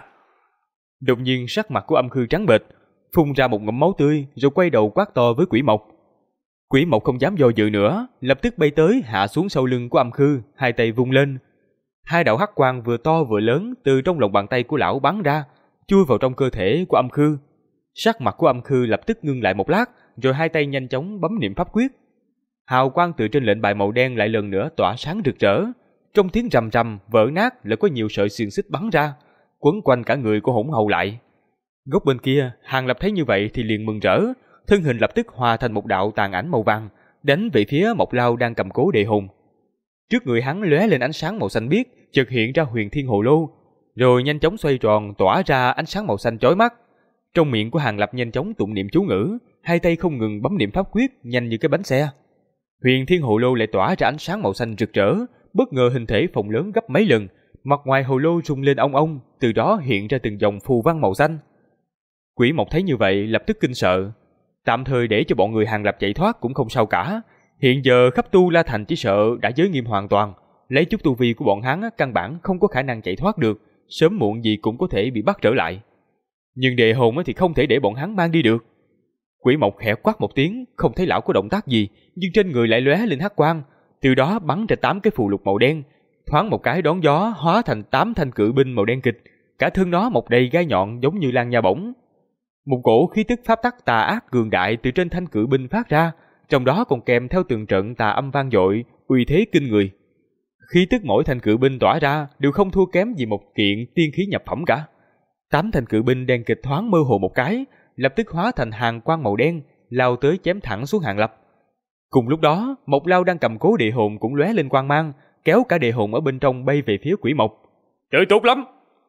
Đột nhiên sắc mặt của âm khư trắng bệch, phun ra một ngụm máu tươi rồi quay đầu quát to với Quỷ Mộc. Quỷ Mộc không dám do dự nữa, lập tức bay tới hạ xuống sau lưng của âm khư, hai tay vung lên. Hai đạo hắc quang vừa to vừa lớn từ trong lòng bàn tay của lão bắn ra, chui vào trong cơ thể của âm khư. Sắc mặt của âm khư lập tức ngưng lại một lát, rồi hai tay nhanh chóng bấm niệm pháp quyết. Hào quang từ trên lệnh bài màu đen lại lần nữa tỏa sáng rực rỡ. Trong tiếng rầm rầm vỡ nát lại có nhiều sợi xiềng xích bắn ra, quấn quanh cả người của hỗn hầu lại. Góc bên kia, Hàng Lập thấy như vậy thì liền mừng rỡ, thân hình lập tức hòa thành một đạo tàn ảnh màu vàng, đánh về phía Mộc Lao đang cầm cố đệ hồn. Trước người hắn lóe lên ánh sáng màu xanh biếc, chợt hiện ra Huyền Thiên Hồ Lô, rồi nhanh chóng xoay tròn tỏa ra ánh sáng màu xanh chói mắt. Trong miệng của Hàng Lập nhanh chóng tụng niệm chú ngữ, hai tay không ngừng bấm niệm pháp quyết, nhanh như cái bánh xe. Huyền Thiên Hồ Lô lại tỏa ra ánh sáng màu xanh rực rỡ, bất ngờ hình thể phồng lớn gấp mấy lần, mặt ngoài hồ lô rung lên ong ong, từ đó hiện ra từng dòng phù văn màu xanh. Quỷ Mộc thấy như vậy lập tức kinh sợ, tạm thời để cho bọn người Hàng Lập chạy thoát cũng không sao cả. Hiện giờ khắp Tu La Thành chỉ sợ đã giới nghiêm hoàn toàn, lấy chút tu vi của bọn hắn căn bản không có khả năng chạy thoát được, sớm muộn gì cũng có thể bị bắt trở lại. Nhưng đệ hồn thì không thể để bọn hắn mang đi được. Quỷ Mộc khẽ quát một tiếng, không thấy lão có động tác gì, nhưng trên người lại lóe lên hắc quang, từ đó bắn ra 8 cái phù lục màu đen, thoáng một cái đón gió hóa thành 8 thanh cự binh màu đen kịch, cả thân nó mọc đầy gai nhọn giống như lan nha bổng. Một cổ khí tức pháp tắc tà ác cường đại từ trên thanh cự binh phát ra, trong đó còn kèm theo từng trận tà âm vang dội, uy thế kinh người. Khí tức mỗi thanh cự binh tỏa ra đều không thua kém gì một kiện tiên khí nhập phẩm cả. 8 thanh cự binh đen kịch thoáng mơ hồ một cái, lập tức hóa thành hàng quang màu đen, lao tới chém thẳng xuống Hàng Lập. Cùng lúc đó, Mộc Lao đang cầm cố địa hồn cũng lóe lên quang mang, kéo cả địa hồn ở bên trong bay về phía Quỷ Mộc. Chơi tốt lắm!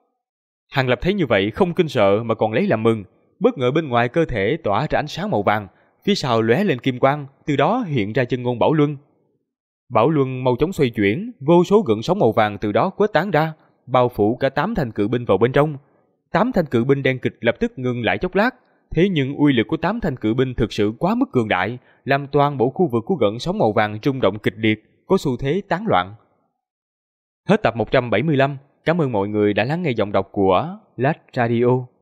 Hàng Lập thấy như vậy không kinh sợ mà còn lấy làm mừng, bất ngờ bên ngoài cơ thể tỏa ra ánh sáng màu vàng, phía sau lóe lên kim quang, từ đó hiện ra chân ngôn Bảo Luân. Bảo Luân mau chóng xoay chuyển, vô số gợn sóng màu vàng từ đó khuếch tán ra, bao phủ cả 8 thanh cự binh vào bên trong. 8 thanh cự binh đen kịch lập tức ngừng lại chốc lát, thế nhưng uy lực của 8 thanh cự binh thực sự quá mức cường đại, làm toàn bộ khu vực của gợn sóng màu vàng rung động kịch liệt, có xu thế tán loạn. Hết tập 175, cảm ơn mọi người đã lắng nghe giọng đọc của Lách Radio.